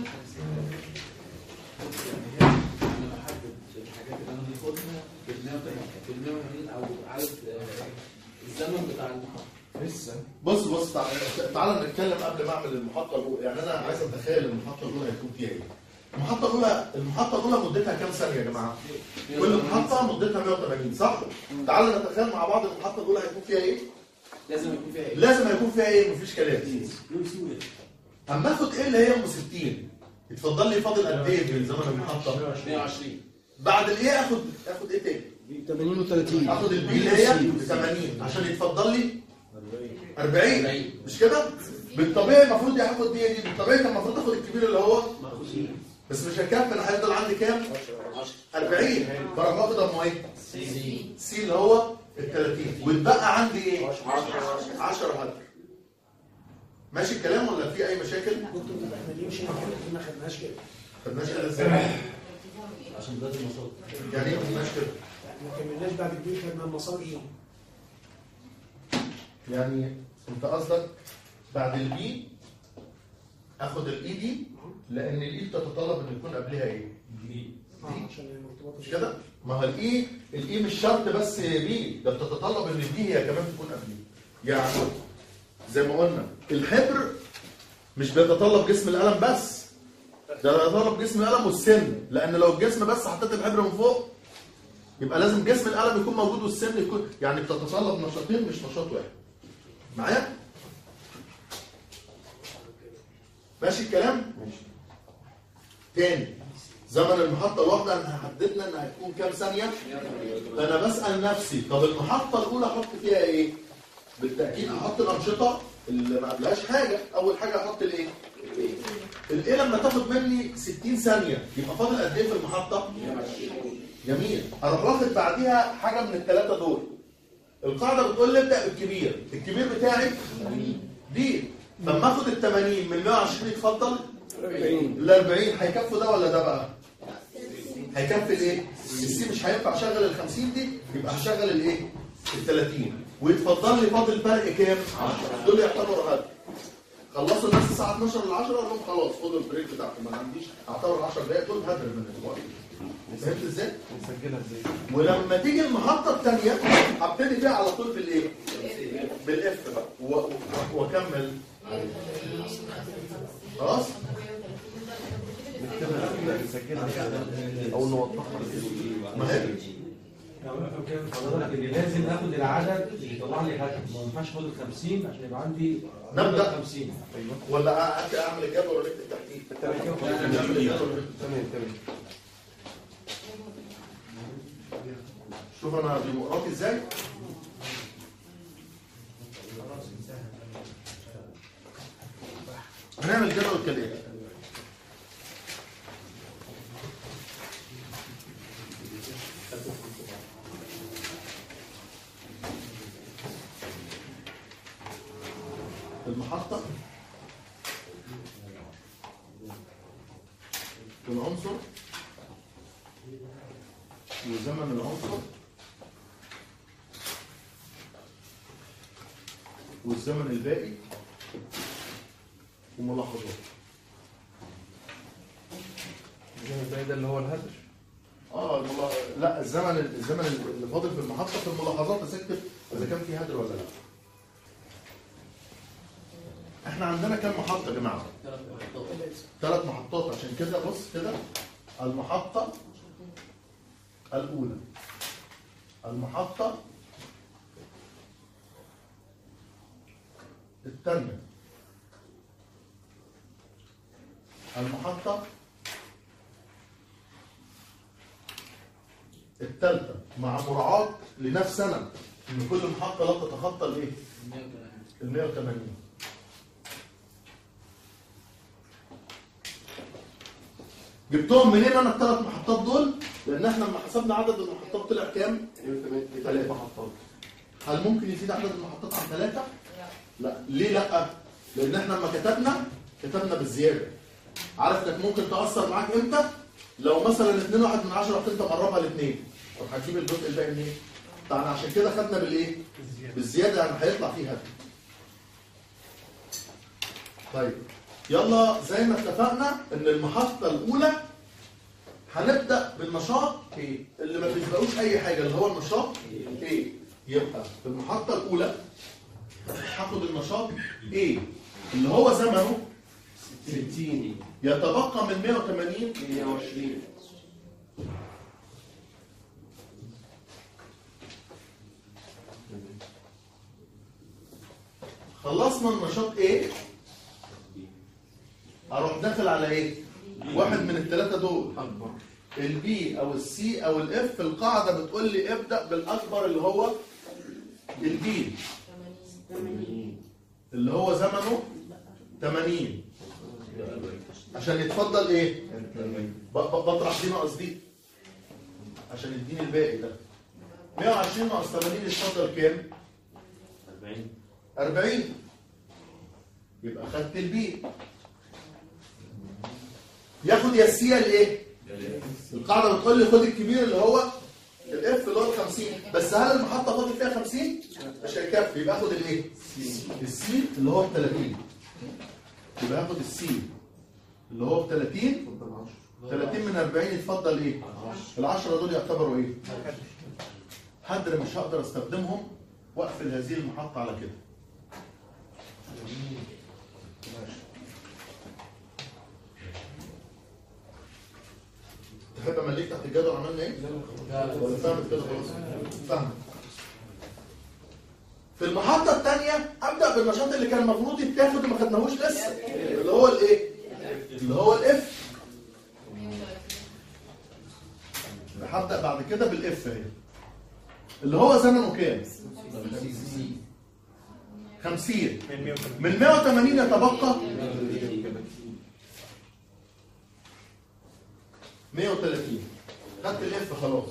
الحاجات اللي انا باخدها بالمية او عدد الزمن بتاع المحطه لسه. بص بص تع- تعالى نتكلم قبل ما اعمل المحطه الاولى، يعني انا عايز اتخيل المحطه الاولى هيكون فيها ايه. المحطه الاولى المحطه الاولى مدتها كام ثانيه يا جماعه؟ كل محطه مدتها مية وتمانين صح؟ تعالى نتخيل مع بعض المحطه الاولى هيكون فيها ايه؟ لازم يكون فيها ايه؟ لازم هيكون فيها ايه؟ مفيش كلام. اما اخد ايه اللي هي ام ستين؟ اتفضل لي فاضل قد ايه من زمن المحطه؟ مية وعشرين. بعد الايه اخد اخد ايه تاني؟ ثمانين وثلاثين. اخد البي اللي هي ثمانين عشان يتفضل لي أربعين مش كده؟ بالطبيعي المفروض هاخد دي دي بالطبيعي كان المفروض اخد الكبير اللي هو بس مش هكفي، انا هيفضل عندي كام؟ أربعين. فراح باخد ام ايه؟ سي سي اللي هو ال ثلاثين واتبقى عندي ايه؟ عشرة هدر. ماشي الكلام ولا في اي مشاكل؟ دكتور طب احنا ليه مشينا كده ما خدناش كده؟ خدناش كده ازاي؟ عشان ده المسار. يعني ايه ما خدناش كده؟ ما كملناش بعد البيت خدنا المسار ايه؟ يعني انت قصدك بعد البي اخد الاي دي لان الاي بتتطلب ان يكون قبلها ايه؟ اه عشان المرتبط مش كده؟ ما هو الاي الاي مش شرط بس بي، ده بتتطلب ان الدي هي كمان تكون قبليه. يعني زي ما قلنا الحبر مش بيتطلب جسم القلم بس، ده بيتطلب جسم القلم والسن، لان لو الجسم بس حطيت الحبر من فوق يبقى لازم جسم القلم يكون موجود والسن يكون، يعني بتتطلب نشاطين مش نشاط واحد. معايا؟ ماشي الكلام؟ ماشي. تاني زمن المحطة الواحدة انا هحدد لنا انها هتكون كام ثانية؟ فانا بسأل نفسي طب المحطة الأولى احط فيها ايه؟ بالتأكيد هحط الأنشطة اللي ما قبلهاش حاجة، أول حاجة هحط الايه؟ الايه لما تاخد مني ستين ثانية يبقى فاضل قد ايه في المحطة؟ جميل. اروح واخد بعديها حاجة من الثلاثة دول. القاعدة بتقول لي ابدأ بالكبير، الكبير بتاعي دي، فلما اخد ال ثمانين من مية وعشرين يتفضل ال أربعين هيكفوا ده ولا ده بقى؟ هيكفي الايه؟ السي مش هينفع اشغل ال خمسين دي يبقى هشغل الايه؟ ال ثلاثين ويتفضل لي فاضل فرق كام؟ عشرة. دول يعتبروا هدر. خلصوا الناس الساعة اتناشر ل عشرة اقول لهم خلاص خدوا البريك بتاعكم ما عنديش اعتبر عشر دقايق دول هدر من الوقت. فهمت ازاي؟ نسجلها ازاي؟ ولما تيجي المحطة الثانية هبتدي فيها على طول بالايه؟ بالاف بقى و- و- واكمل. خلاص؟ نكتبها نسجلها او نوضحها. ما هي حضرتك اللي لازم اخد العدد اللي يطلع لي هدف، ما ينفعش اخد ال خمسين عشان يبقى عندي نبدأ. خمسين. ولا أ- اعمل الجدول ولا اكتب تحتيه؟ نعمل الجدول. تمام تمام. شوف انا ديمقراطي ازاي؟ هنعمل جدول كالاتي. المحطة والعنصر وزمن العنصر والزمن الباقي وملاحظات. الزمن الباقي ده اللي هو الهدر. اه الملا... لا الزمن الزمن اللي فاضل في المحطة في الملاحظات اسكتب اذا كان في هدر ولا لا. احنا عندنا كام محطة يا جماعة؟ ثلاث محطات. عشان كده بص كده المحطة الأولى، المحطة الثانية، المحطة الثالثة، مع مراعاة لنفسنا ان كل محطة لا تتخطى الايه؟ ال مية وتمانين. جبتهم منين انا الثلاث محطات دول؟ لان احنا لما حسبنا عدد المحطات طلع كام؟ ثلاث محطات. هل ممكن يزيد عدد المحطات عن ثلاثة؟ لا. ليه لا؟ لان احنا لما كتبنا كتبنا بالزياده. عارف انك ممكن تاثر معاك امتى؟ لو مثلا اتنين واحد من عشرة رحت انت مقربها لاثنين، طب هتجيب الجزء الباقي منين؟ طبعا عشان كده خدنا بالايه؟ بالزياده، يعني هيطلع فيه هدف. طيب يلا زي ما اتفقنا ان المحطه الاولى هنبدا بالنشاط ايه؟ اللي ما بيسبقوش اي حاجه، اللي هو النشاط ايه؟ يبقى في المحطه الاولى هاخد النشاط ايه؟ اللي هو زمنه ستين يتبقى من مية وتمانين مية وعشرين. خلصنا النشاط ايه؟ اروح داخل على ايه؟ واحد من الثلاثه دول، البي او السي او الاف. القاعده بتقول لي ابدا بالاكبر اللي هو البي اللي هو زمنه تمانين عشان يتفضل ايه؟ ب- ب- بطرح دي ناقص دي عشان يديني الباقي ده. مية وعشرين ناقص تمانين يتفضل كام؟ أربعين. أربعين. يبقى خدت البي. ياخد يا السي يا الايه؟ القاعده بتقول لي خد الكبير اللي هو الاف اللي هو خمسين. بس هل المحطه فاضل فيها خمسين؟ مش هيكفي. يبقى اخد الايه؟ السي اللي هو ب ثلاثين. يبقى اخد السي اللي هو ب ثلاثين. ثلاثين من أربعين يتفضل ايه؟ ال عشرة دول يعتبروا ايه؟ هدر مش هقدر استخدمهم واقفل هذه المحطه على كده. تحب امليك تحت الجدول عملنا ايه؟ ولا فاهم كده خلاص؟ فاهم. في المحطه الثانيه ابدا بالنشاط اللي كان المفروض يتاخد وما خدناهوش لسه، اللي هو الايه؟ اللي هو الاف. هبدا بعد كده بالاف اهي اللي هو زمنه كام؟ خمسين. من مية وتمانين يتبقى مية وتلاتين. خدت الاف خلاص.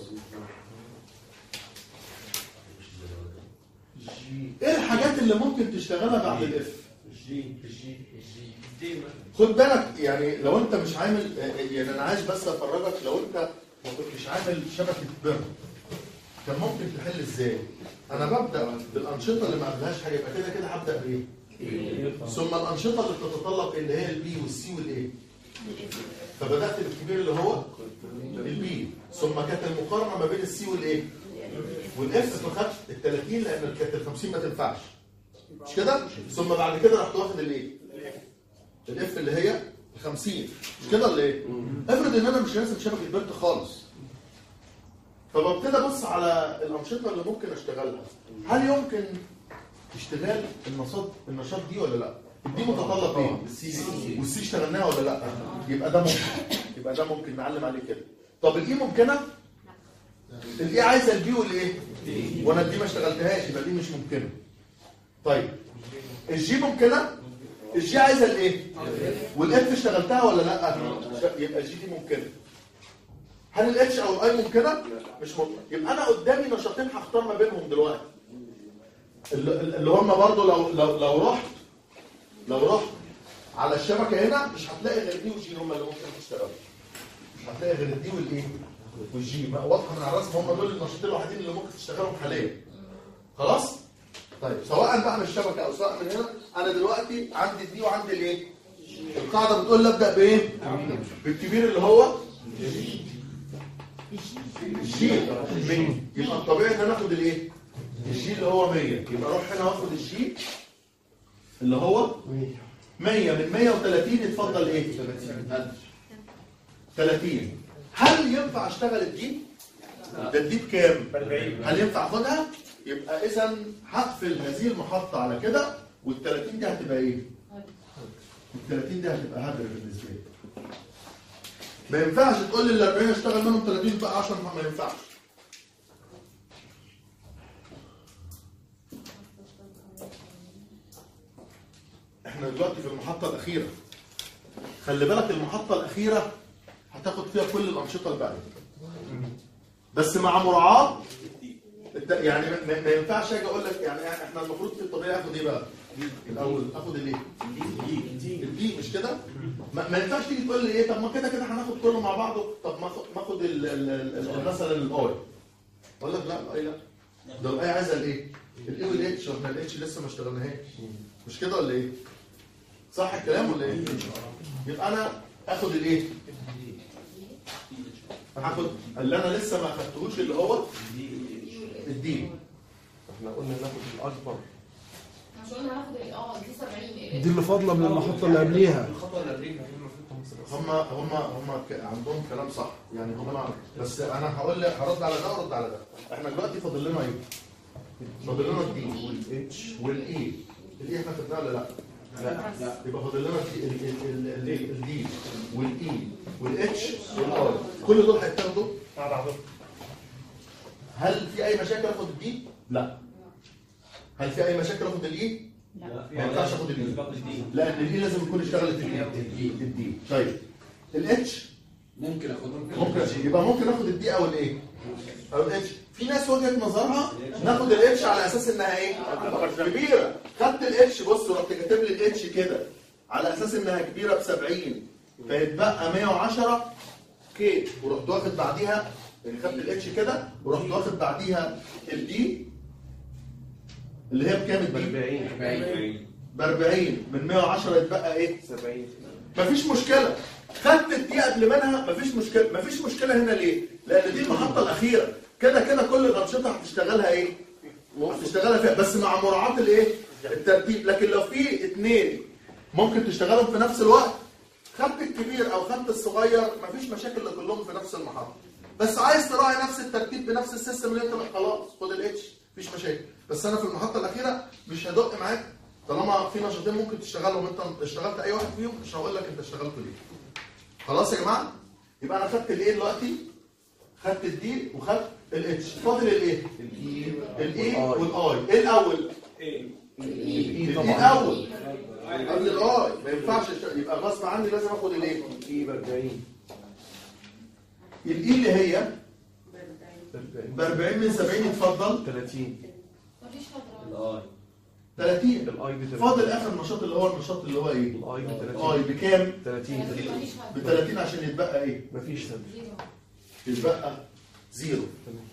ايه الحاجات اللي ممكن تشتغلها بعد الاف؟ الجي الجي الجي خد بالك يعني لو انت مش عامل، يعني انا عايز بس افرجك، لو انت ما كنتش عامل شبكه بيرن كان ممكن تحل ازاي؟ انا ببدا بالانشطه اللي ما قبلهاش حاجه، يبقى كده كده هبدا بايه؟ ثم الانشطه اللي بتتطلب اللي هي البي والسي والايه؟ فبدات بالكبير اللي هو البي، ثم كانت المقارنه ما بين السي والايه؟ والاف. فخدت ال ثلاثين لان كانت ال خمسين ما تنفعش مش كده؟ ثم بعد كده رحت واخد الايه؟ الاف اللي هي ال خمسين مش كده ولا ايه؟ افرض ان انا مش راسم شبكه بيرت خالص، فببتدي ابص على الانشطه اللي ممكن اشتغلها. هل يمكن اشتغال النشاط النشاط دي ولا لا؟ دي متطلب ايه؟ السي والسي اشتغلناها ولا لا؟ يبقى ده ممكن، يبقى ده ممكن نعلم عليه كده. طب الاي ممكنه؟ الاي عايزه البي والايه؟ وانا الدي ما اشتغلتهاش يبقى دي مش ممكنه. طيب الجي ممكنه؟ الجي عايزه الايه؟ والاف اشتغلتها ولا لا؟ يبقى الجي دي ممكنه. هل الاتش او الاي ممكنه؟ مش ممكن. يبقى انا قدامي نشاطين هختار ما بينهم دلوقتي، اللي هم برضو لو لو لو رحت لو رحت على الشبكه هنا مش هتلاقي غير دي والجي هم اللي ممكن تشتغلوا. مش هتلاقي غير الدي والايه؟ والجي. واضحه من على الرسم هم دول النشاطين الوحيدين اللي ممكن تشتغلهم حاليا. خلاص؟ طيب سواء بقى من الشبكه او سواء من هنا، انا دلوقتي عندي الدي وعندي الايه؟ القاعده بتقول لي ابدا بايه؟ بالكبير اللي هو الجي. يبقى الطبيعي ان انا اخد الايه؟ الجي اللي هو مية. يبقى اروح هنا واخد الجي اللي هو مية. من مية وتلاتين يتفضل ايه؟ ثلاثين. هل ينفع اشتغل الدي؟ ده الدي بكام؟ هل ينفع اخدها؟ يبقى اذا هقفل هذه المحطه على كده، وال ثلاثين دي هتبقى ايه؟ ال ثلاثين دي هتبقى هدر بالنسبه لي. ما ينفعش تقول لي ال أربعين اشتغل منهم ثلاثين بقى عشرة، ما ينفعش. احنا دلوقتي في المحطه الاخيره. خلي بالك المحطه الاخيره هتاخد فيها كل الانشطه الباقيه، بس مع مراعاه الت- يعني ما- ما ما ينفعش اجي اقول لك يعني احنا المفروض في الطبيعي اخد ايه بقى؟ الاول اخد الايه؟ الدي الدي مش كده؟ ما, ما ينفعش تيجي تقول لي ايه طب ما كده كده هناخد كله مع بعضه، طب ما اخد ما اخد ال- ال- ال- مثلا الاي. اقول لك لا الاي لا، ده الاي عايزه الايه؟ الاي والاتش، واحنا الاتش لسه ما اشتغلناهاش، مش كده ولا ايه؟ صح الكلام ولا ايه؟ يبقى انا اخد الايه؟ هاخد اللي انا لسه ما اخدتهوش اللي هو الدي. احنا قلنا ناخد الاكبر. مش قلنا هناخد ال- اه دي سبعين دي اللي فاضله من المحطه اللي قبليها. الخطوه اللي قبليها هم هم هم ك- عندهم كلام صح يعني هم، بس انا هقول لك هرد على ده وارد على ده. احنا دلوقتي فاضل لنا ايه؟ فاضل لنا الدي والاتش والاي. الاي احنا خدناها ولا لا؟ لا لا يبقى فاضل لنا الدي والاي والاتش والاي. كل دول هيتاخدوا مع بعضهم. هل في اي مشاكل اخد الدي؟ لا. هل في اي مشاكل اخد الاي؟ لا ما ينفعش اخد الاي، لان الاي لازم يكون اشتغلت الايه؟ الدي. طيب الاتش ممكن اخدهم ممكن يبقى ممكن اخد الدي او الايه؟ او الاتش. في ناس وجهه نظرها ناخد الاتش على اساس انها ايه؟ كبيره. خدت الاتش بص رحت كاتب لي الاتش كده على اساس انها كبيره ب سبعين فيتبقى مية وعشرة كي، ورحت واخد بعديها يعني خدت الاتش كده ورحت واخد بعديها الدي اللي هي بكام الدي؟ أربعين ب أربعين من مية وعشرة يتبقى ايه؟ سبعين. مفيش مشكله. خدت الدي قبل منها مفيش مشكله. مفيش مشكله هنا ليه؟ لان دي المحطه الاخيره، كده كده كل الانشطه هتشتغلها ايه؟ هتشتغلها فيها بس مع مراعاه الايه؟ الترتيب. لكن لو في اثنين ممكن تشتغلهم في نفس الوقت، خدت الكبير او خدت الصغير مفيش مشاكل لكلهم في نفس المحطه. بس عايز تراعي نفس الترتيب بنفس السيستم اللي انت خلاص خد الاتش مفيش مشاكل. بس انا في المحطه الاخيره مش هدق معاك طالما في نشاطين ممكن تشتغلهم، انت اشتغلت اي واحد فيهم مش هقول لك انت اشتغلت ليه. خلاص يا جماعه؟ يبقى انا خدت الايه دلوقتي؟ خدت الدي وخدت الاتش، فاضل الايه؟ الاي والاي. ايه الاول؟ الاي الاول قبل الاي. ما ينفعش يبقى غصب عني لازم اخد الايه؟ الاي ب أربعين. الاي اللي هي ب أربعين من سبعين اتفضل ثلاثين. مفيش فترة الاي ثلاثين. الاي ب ثلاثين. فاضل اخر نشاط اللي هو النشاط اللي هو ايه؟ الاي ب اي ثلاثين. بكام؟ ثلاثين. مفيش ب فترة ثلاثين عشان يتبقى ايه؟ مفيش سنة. زيرو. يتبقى زيرو.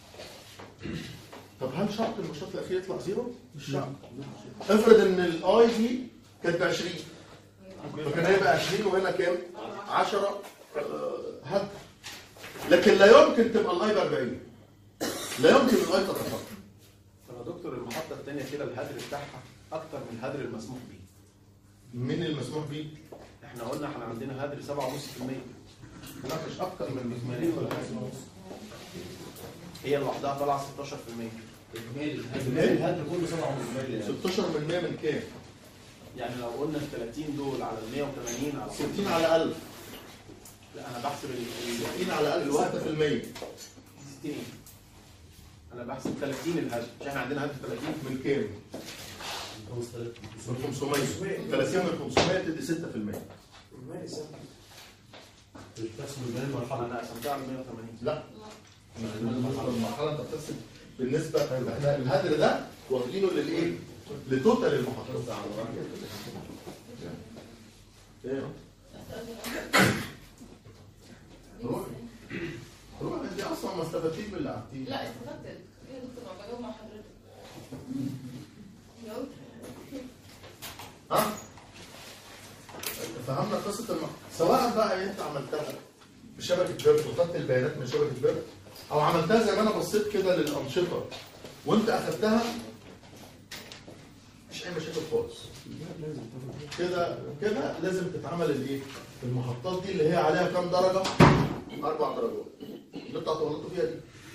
طب هل شرط النشاط الاخير يطلع زيرو؟ مش شرط. افرض ان الاي دي كانت ب عشرين فكان هيبقى عشرين وهنا كام؟ عشرة هد. لكن لا يمكن تبقى الاي ب أربعين. لا يمكن الاي تتخطى. طب يا دكتور المحطه الثانيه كده الهدر بتاعها اكتر من الهدر المسموح بيه. من المسموح بيه؟ احنا قلنا احنا عندنا هدر سبعة فاصلة خمسة بالمية. لا مش اكتر من المسموحين ولا حاجه. هي لوحدها طالعه ستاشر بالمية. اجمالي الهدر كله سبعة ونص. ستاشر من مية من كام؟ يعني لو قلنا ال ثلاثين دول على ال مية وثمانين على ستين على ألف. لا انا بحسب ال ستين على ألف ستة في المية. ستين. انا بحسب ثلاثين الهدر، مش احنا عندنا هدر ثلاثين من كام؟ من خمسمية. ثلاثين من خمسمية تدي ستة في المية. القسم بين المرحله انا قسمتها على مية وثمانين. لا بالنسبه للمرحله انت بتحسب بالنسبه احنا الهدر ده واخدينه للايه؟ لتوتال المحطات. ايه؟ روح روح انت اصلا ما استفدتيش باللي قعدتيه. لا استفدت. ايه يا دكتور انا بجاوب مع حضرتك. جاوبت. ها؟ فهمنا قصه المحطه سواء بقى انت عملتها بشبكه بيرت وخدت البيانات من شبكه بيرت او عملتها زي ما انا بصيت كده للانشطه وانت اخدتها مش اي مشاكل خالص. كده كده لازم تتعمل الايه؟ المحطات دي اللي هي عليها كام درجه؟ اربع درجات. اللي انتوا هتغلطوا فيها دي.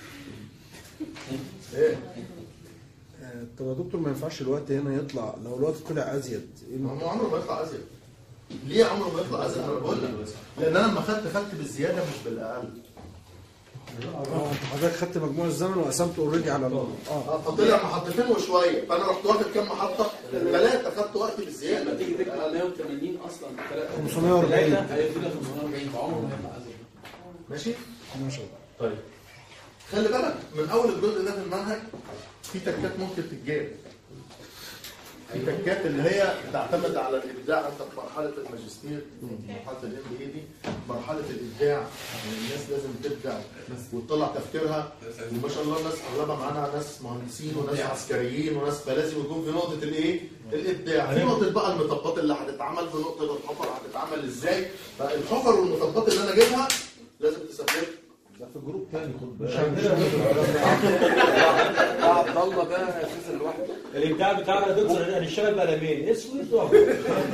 ايه؟ آه، طب يا دكتور ما ينفعش الوقت هنا يطلع لو الوقت طلع ازيد إيه ما هو عمره ما يطلع ازيد. ليه عمره ما يطلع ازيد؟ انا بقول لك لان انا لما خدت خدت بالزياده مش بالاقل. اه انت حضرتك خدت مجموع الزمن وقسمته اوريدي على ال- اه فطلع محطتين وشويه، فانا رحت واخد كام محطه؟ ثلاثه، خدت وقت لما بالزياده. تيجي تكتب مية وتمانين اصلا خمسمية وأربعين. هيديلك خمسمية وأربعين، فعمره ما هيبقى ازيد. ماشي؟ ما شاء الله. طيب خلي بالك من اول الجزء ده في المنهج في تكات ممكن تتجاب. في تكات اللي هي تعتمد على الابداع. انت في مرحله الماجستير، مرحله الام بي اي دي مرحله الابداع، يعني الناس لازم تبدع وتطلع تفكيرها. وما شاء الله الناس اغلبها معانا ناس مهندسين وناس عسكريين وناس، فلازم يكون في نقطه الايه؟ الابداع. في نقطه بقى المطبات اللي هتتعمل، في نقطه الحفر هتتعمل ازاي. فالحفر والمطبات اللي انا اجيبها لازم تسافر. ده في جروب تاني خد مش بالك. عندنا ده عبد الله ده اساسا لوحده. الابداع بتاعنا يا دكتور هنشتغل بقلمين اسود واحمر.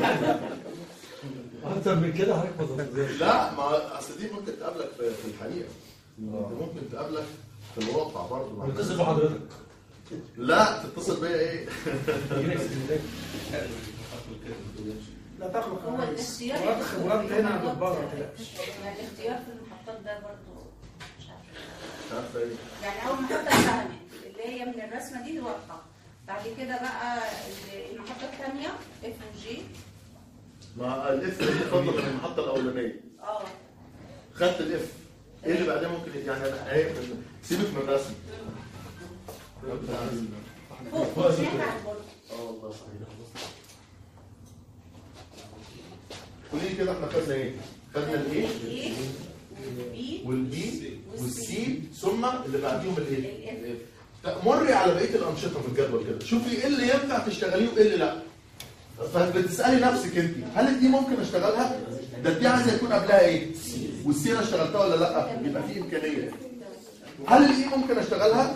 اكتر من كده حضرتك ما تقدرش. لا، ما اصل دي ممكن تقابلك في في الحقيقه، ممكن تقابلك في الواقع برضه. هنتصل بحضرتك. لا تتصل بيا ايه؟ لا تخلق هو الاختيار خبرات خبرات هنا عند البره ما تقلقش. يعني الاختيار في المحطات ده برضه مش عارفه. مش عارفه ايه؟ يعني اول محطه اتفهمت اللي هي من الرسمه دي واضحه، بعد كده بقى المحطه الثانيه اف وجي. ما الاف افضل من المحطه الاولانيه. اه خدت الاف، ايه اللي بعدين ممكن يعني انا ايه؟ سيبك من الرسم. فوق فوق سمعت عن برضه. اه والله صحيح. قولي لي كده احنا خدنا ايه؟ خدنا الايه؟ الايه والبي والبي والسي ثم اللي بعديهم الايه؟ الاف. مري على بقيه الانشطه في الجدول كده، شوفي ايه اللي ينفع تشتغليه وايه اللي لا. فبتسالي نفسك انت، هل دي ممكن اشتغلها؟ ده دي عايزه يكون قبلها ايه؟ والسي انا اشتغلتها ولا لا؟ يبقى في امكانيه. هل الاي ممكن اشتغلها؟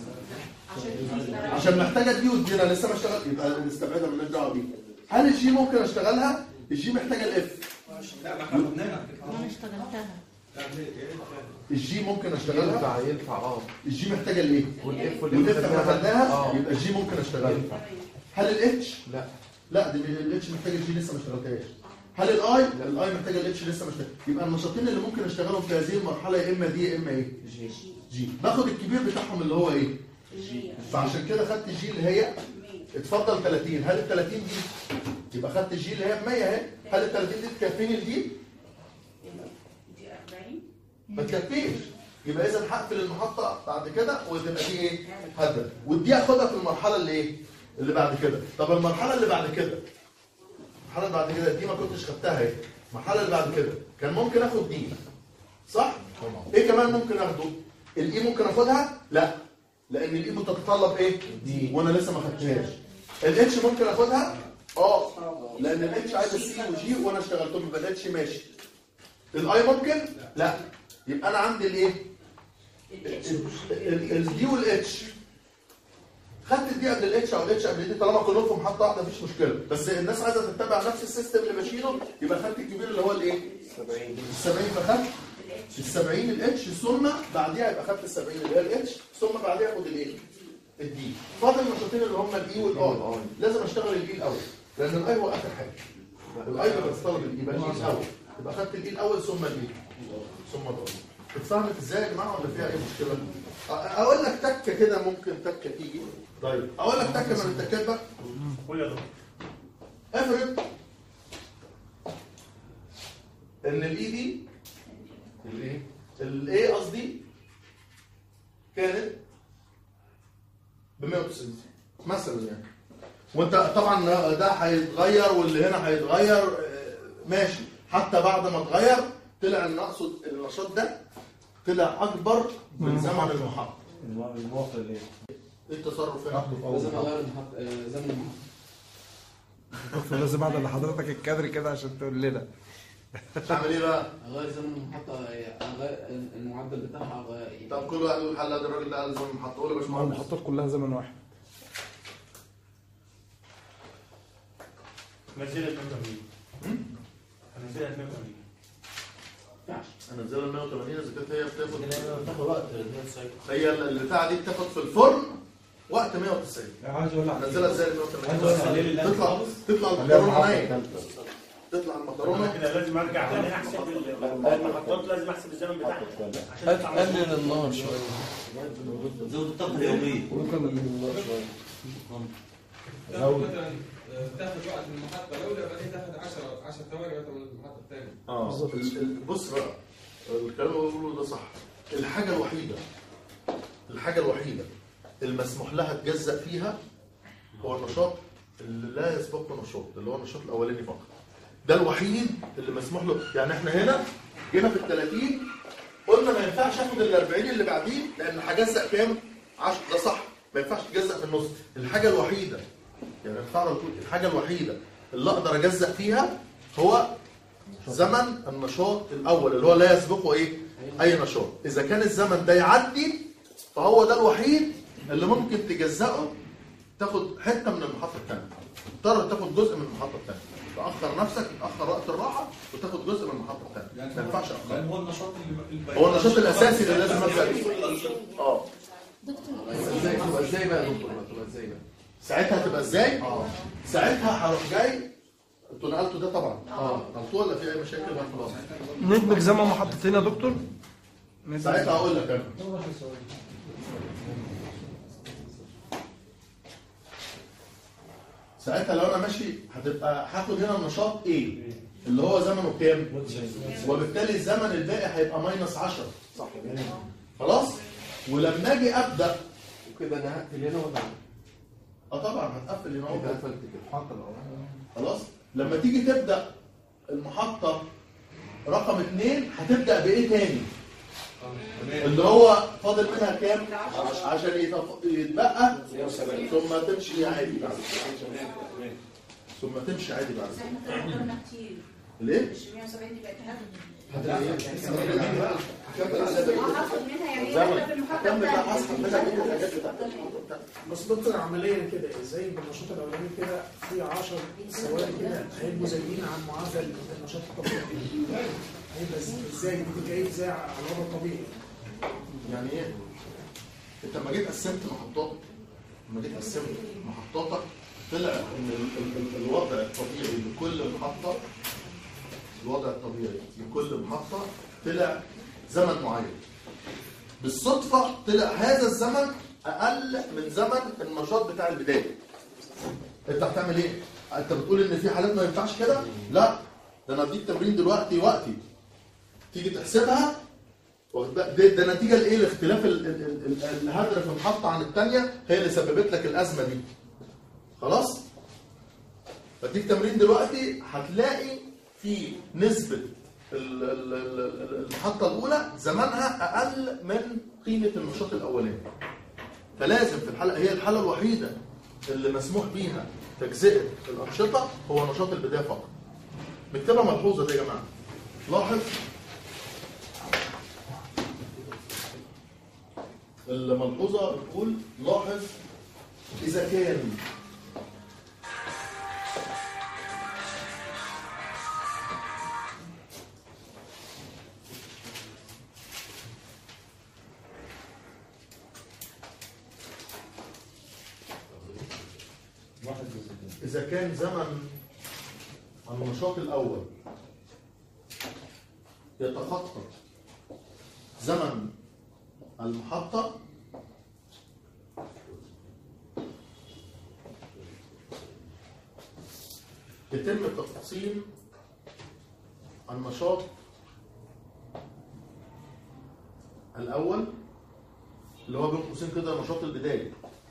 عشان محتاجه دي ودي انا لسه ما اشتغلت، يبقى نستبعدها مالناش دعوه بيه. هل الجي ممكن اشتغلها؟ الجي محتاجه الاف. لا ما احنا خدناها. انا اشتغلتها. الجي ممكن اشتغلها؟ ينفع ينفع اه. الجي محتاجه الايه؟ والاف والاف لما خدناها اه. يبقى الجي ممكن اشتغلها. هل الاتش؟ لا لا دي الاتش محتاجه الجي لسه ما اشتغلتهاش. هل الاي؟ الاي محتاجه الاتش لسه ما اشتغلتهاش. يبقى النشاطين اللي ممكن اشتغلهم في هذه المرحله يا اما دي يا اما ايه؟ جي. جي. باخد الكبير بتاعهم اللي هو ايه؟ جي. فعشان كده خدت الجي اللي هي اتفضل ثلاثين. هل ال ثلاثين دي يبقى خدت الجي اللي هي مية اهي. هل ال ثلاثين دي تكفيني الجي؟ دي أربعين. ما تكفيش. يبقى اذا هقفل المحطه بعد كده وتبقى دي ايه؟ هدف. ودي اخدها في المرحله اللي ايه؟ اللي بعد كده. طب المرحله اللي بعد كده، المرحله اللي بعد كده دي ما كنتش خدتها اهي. المرحله اللي بعد كده كان ممكن اخد دي صح؟ ايه كمان ممكن اخده؟ الاي ممكن اخدها؟ لا، لان الاي بتتطلب ايه؟ دي وانا لسه ما خدتهاش. الاتش ممكن اخدها؟ اه، لان الاتش عايزه سي وجي وانا اشتغلتهم يبقى الاتش ماشي. الاي ممكن؟ لا. يبقى انا عندي الايه؟ الدي والاتش. خدت الدي قبل الاتش او الاتش قبل دي طالما كلهم في محطه واحده مفيش مشكله، بس الناس عايزه تتبع نفس السيستم اللي ماشيينه يبقى خدت الكبير اللي هو الايه؟ سبعين. السبعين. فخدت السبعين الاتش ثم بعديها يبقى خدت السبعين اللي هي الاتش ثم بعديها اخد الايه؟ الدي. فاضل النشاطين اللي هم الاي والاي. لازم اشتغل الاي الاول لان الاي هو اخر حاجه. الاي بتستخدم الاي يبقى الاي الاول. يبقى خدت الاي الاول ثم الاي ثم الاي. اتفهمت ازاي يا جماعه ولا فيها اي مشكله؟ اقول لك تكه كده ممكن تكه تيجي. طيب اقول لك تكه من التكات بقى. قول يا دكتور. افرض ان الاي دي الايه؟ الاي قصدي كانت ب مية وتسعين مثلا يعني. وانت طبعا ده هيتغير واللي هنا هيتغير ماشي. حتى بعد ما اتغير طلع النقص النشاط ده طلع اكبر من زمن المحطه. المواقع اللي ايه التصرف هنا؟ لازم اغير المحط زمن المحطه. لازم بعد اللي حضرتك الكادر كده عشان تقول لنا. اعمل ايه بقى؟ اغير زمن المحطه، اغير المعدل بتاعها اغير. طب كل واحد يقول حل. ده الراجل ده قال زمن المحطه. قول يا باشمهندس. المحطات كلها زمن واحد. نزلها اتنين وتمانين. هنزلها اتنين وتمانين. هنزلها مية وتمانين اذا كانت هي بتاخد تاخد وقت. هي البتاعه دي بتاخد في الفرن وقت مية وتسعين. عايز اقول لك هنزلها ازاي ال عايز اقول لك مية وتمانين؟ تطلع تطلع الفرن نايم. تطلع انا المكرونه. كده لازم ارجع تاني احسب المحطات، لازم احسب الزمن بتاعها عشان تطلع مظبوط. قلل النار شويه، زود الطاقه اليوميه. ممكن النار شويه. مثلا تاخد وقت من المحطه الاولى بعدين تاخد عشرة عشرة ثواني مثلا من المحطه الثانيه. اه ال- ال- بص بقى، الكلام اللي بقوله ده صح. الحاجه الوحيده الحاجه الوحيده المسموح لها تجزأ فيها هو النشاط اللي لا يسبقه نشاط، اللي هو النشاط الاولاني فقط. ده الوحيد اللي مسموح له. يعني احنا هنا جينا في ال ثلاثين قلنا ما ينفعش اخد ال أربعين اللي بعديه لان هجزأ كام؟ عشرة. ده صح، ما ينفعش تجزأ في النص. الحاجه الوحيده يعني الفعل الحاجه الوحيده اللي اقدر اجزأ فيها هو زمن النشاط الاول اللي هو لا يسبقه ايه؟ اي نشاط. اذا كان الزمن ده يعدي فهو ده الوحيد اللي ممكن تجزأه، تاخد حته من المحطه الثانيه، تضطر تاخد جزء من المحطه الثانيه، تاخر نفسك، تاخر وقت الراحه وتاخد جزء من المحطه الثانيه. ما ينفعش اخر. هو النشاط اللي هو النشاط الاساسي اللي لازم ابدا بيه. اه ازاي تبقى ازاي بقى يا دكتور؟ تبقى ازاي بقى؟ ساعتها هتبقى ازاي؟ اه ساعتها هروح جاي. انتوا نقلتوا ده طبعا؟ اه نقلتوه ولا في اي مشاكل؟ لا خلاص. ندمج زمن محطتين يا دكتور. ساعتها هقول لك انا. ساعتها لو انا ماشي هتبقى هاخد هنا النشاط ايه اللي هو زمنه كام؟ وبالتالي الزمن الباقي هيبقى ماينس عشرة. صح كده. خلاص؟ ولما اجي ابدا وكده انا هقفل هنا ولا اه طبعا هتقفل هنا كده اهو. قفلت كده. خلاص؟ لما تيجي تبدا المحطه رقم اثنين هتبدا بايه تاني؟ اللي هو فاضل منها كام؟ عشان يتف- يتبقى ثم تمشي عادي بعد كده. ثم تمشي عادي بعد بس كده. احنا كده قلنا كتير. ليه؟ مش مية وسبعين دي بقت هدف. هتبقى ايه؟ اه هاخد منها يعني ايه احنا في المحطه هكمل بقى الثانيه. هسحب منها كل الحاجات بتاعت المحطه بتاعتي. بس دكتور عمليا كده زي بالنشاط الاولاني كده في عشر ثواني كده هيبقوا زايدين عن معدل النشاط الطبيعي. هيبقى ازاي بتتجاهل ازاي على الوضع الطبيعي؟ يعني ايه؟ انت لما جيت قسمت محطات لما جيت قسمت محطاتك طلع ان ال- ال- ال- الوضع الطبيعي لكل محطه الوضع الطبيعي لكل محطه طلع زمن معين. بالصدفه طلع هذا الزمن اقل من زمن النشاط بتاع البدايه. انت هتعمل ايه؟ انت بتقول ان في حالات ما ينفعش كده؟ لا، ده انا اديك تمرين دلوقتي وقتي تيجي تحسبها. ده, ده نتيجه لايه؟ لاختلاف ال- ال- ال- ال- الهدر في محطه عن الثانيه هي اللي سببت لك الازمه دي. خلاص؟ بديك تمرين دلوقتي هتلاقي في نسبه ال- ال- ال- المحطه الاولى زمنها اقل من قيمه النشاط الاولاني. فلازم في الحلقه هي الحاله الوحيده اللي مسموح بيها تجزئه الانشطه هو نشاط البدايه فقط. مكتبه ملحوظه دي يا جماعه. لاحظ الملحوظه بتقول لاحظ اذا كان إذا كان زمن النشاط الأول يتخطى زمن المحطة يتم تقسيم النشاط الأول اللي هو بين قوسين كده نشاط البداية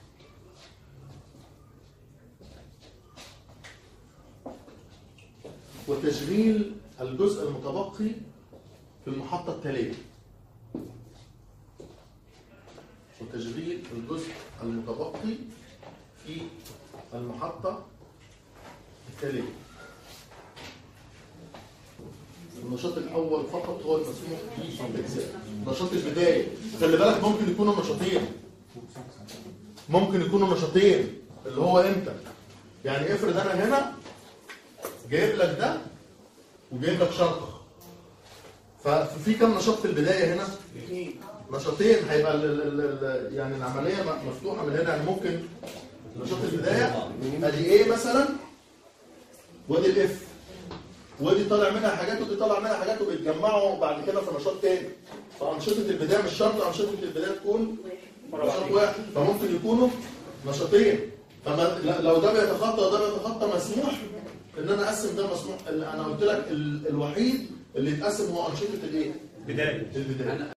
وتشغيل الجزء المتبقي في المحطة التالية وتشغيل الجزء المتبقي في المحطة التالية. النشاط الأول فقط هو المسموح به في الأجزاء. نشاط البداية خلي بالك ممكن يكونوا نشاطين ممكن يكونوا نشاطين اللي هو امتى؟ يعني افرض أنا هنا جايب لك ده وجايب لك شرطة ففي كم نشاط في البداية هنا؟ نشاطين. هيبقى ال ال ال يعني العملية مفتوحة من هنا. يعني ممكن نشاط البداية ادي ايه مثلا وادي الاف ودي طالع منها حاجات ودي طالع منها حاجات وبيتجمعوا بعد كده في نشاط تاني. فانشطه البدايه مش شرط انشطه البدايه تكون نشاط واحد، فممكن يكونوا نشاطين. فما لو ده بيتخطى وده بيتخطى مسموح ان انا اقسم ده مسموح. انا قلت لك ال- الوحيد اللي يتقسم هو انشطه الايه؟ بدايه البدايه.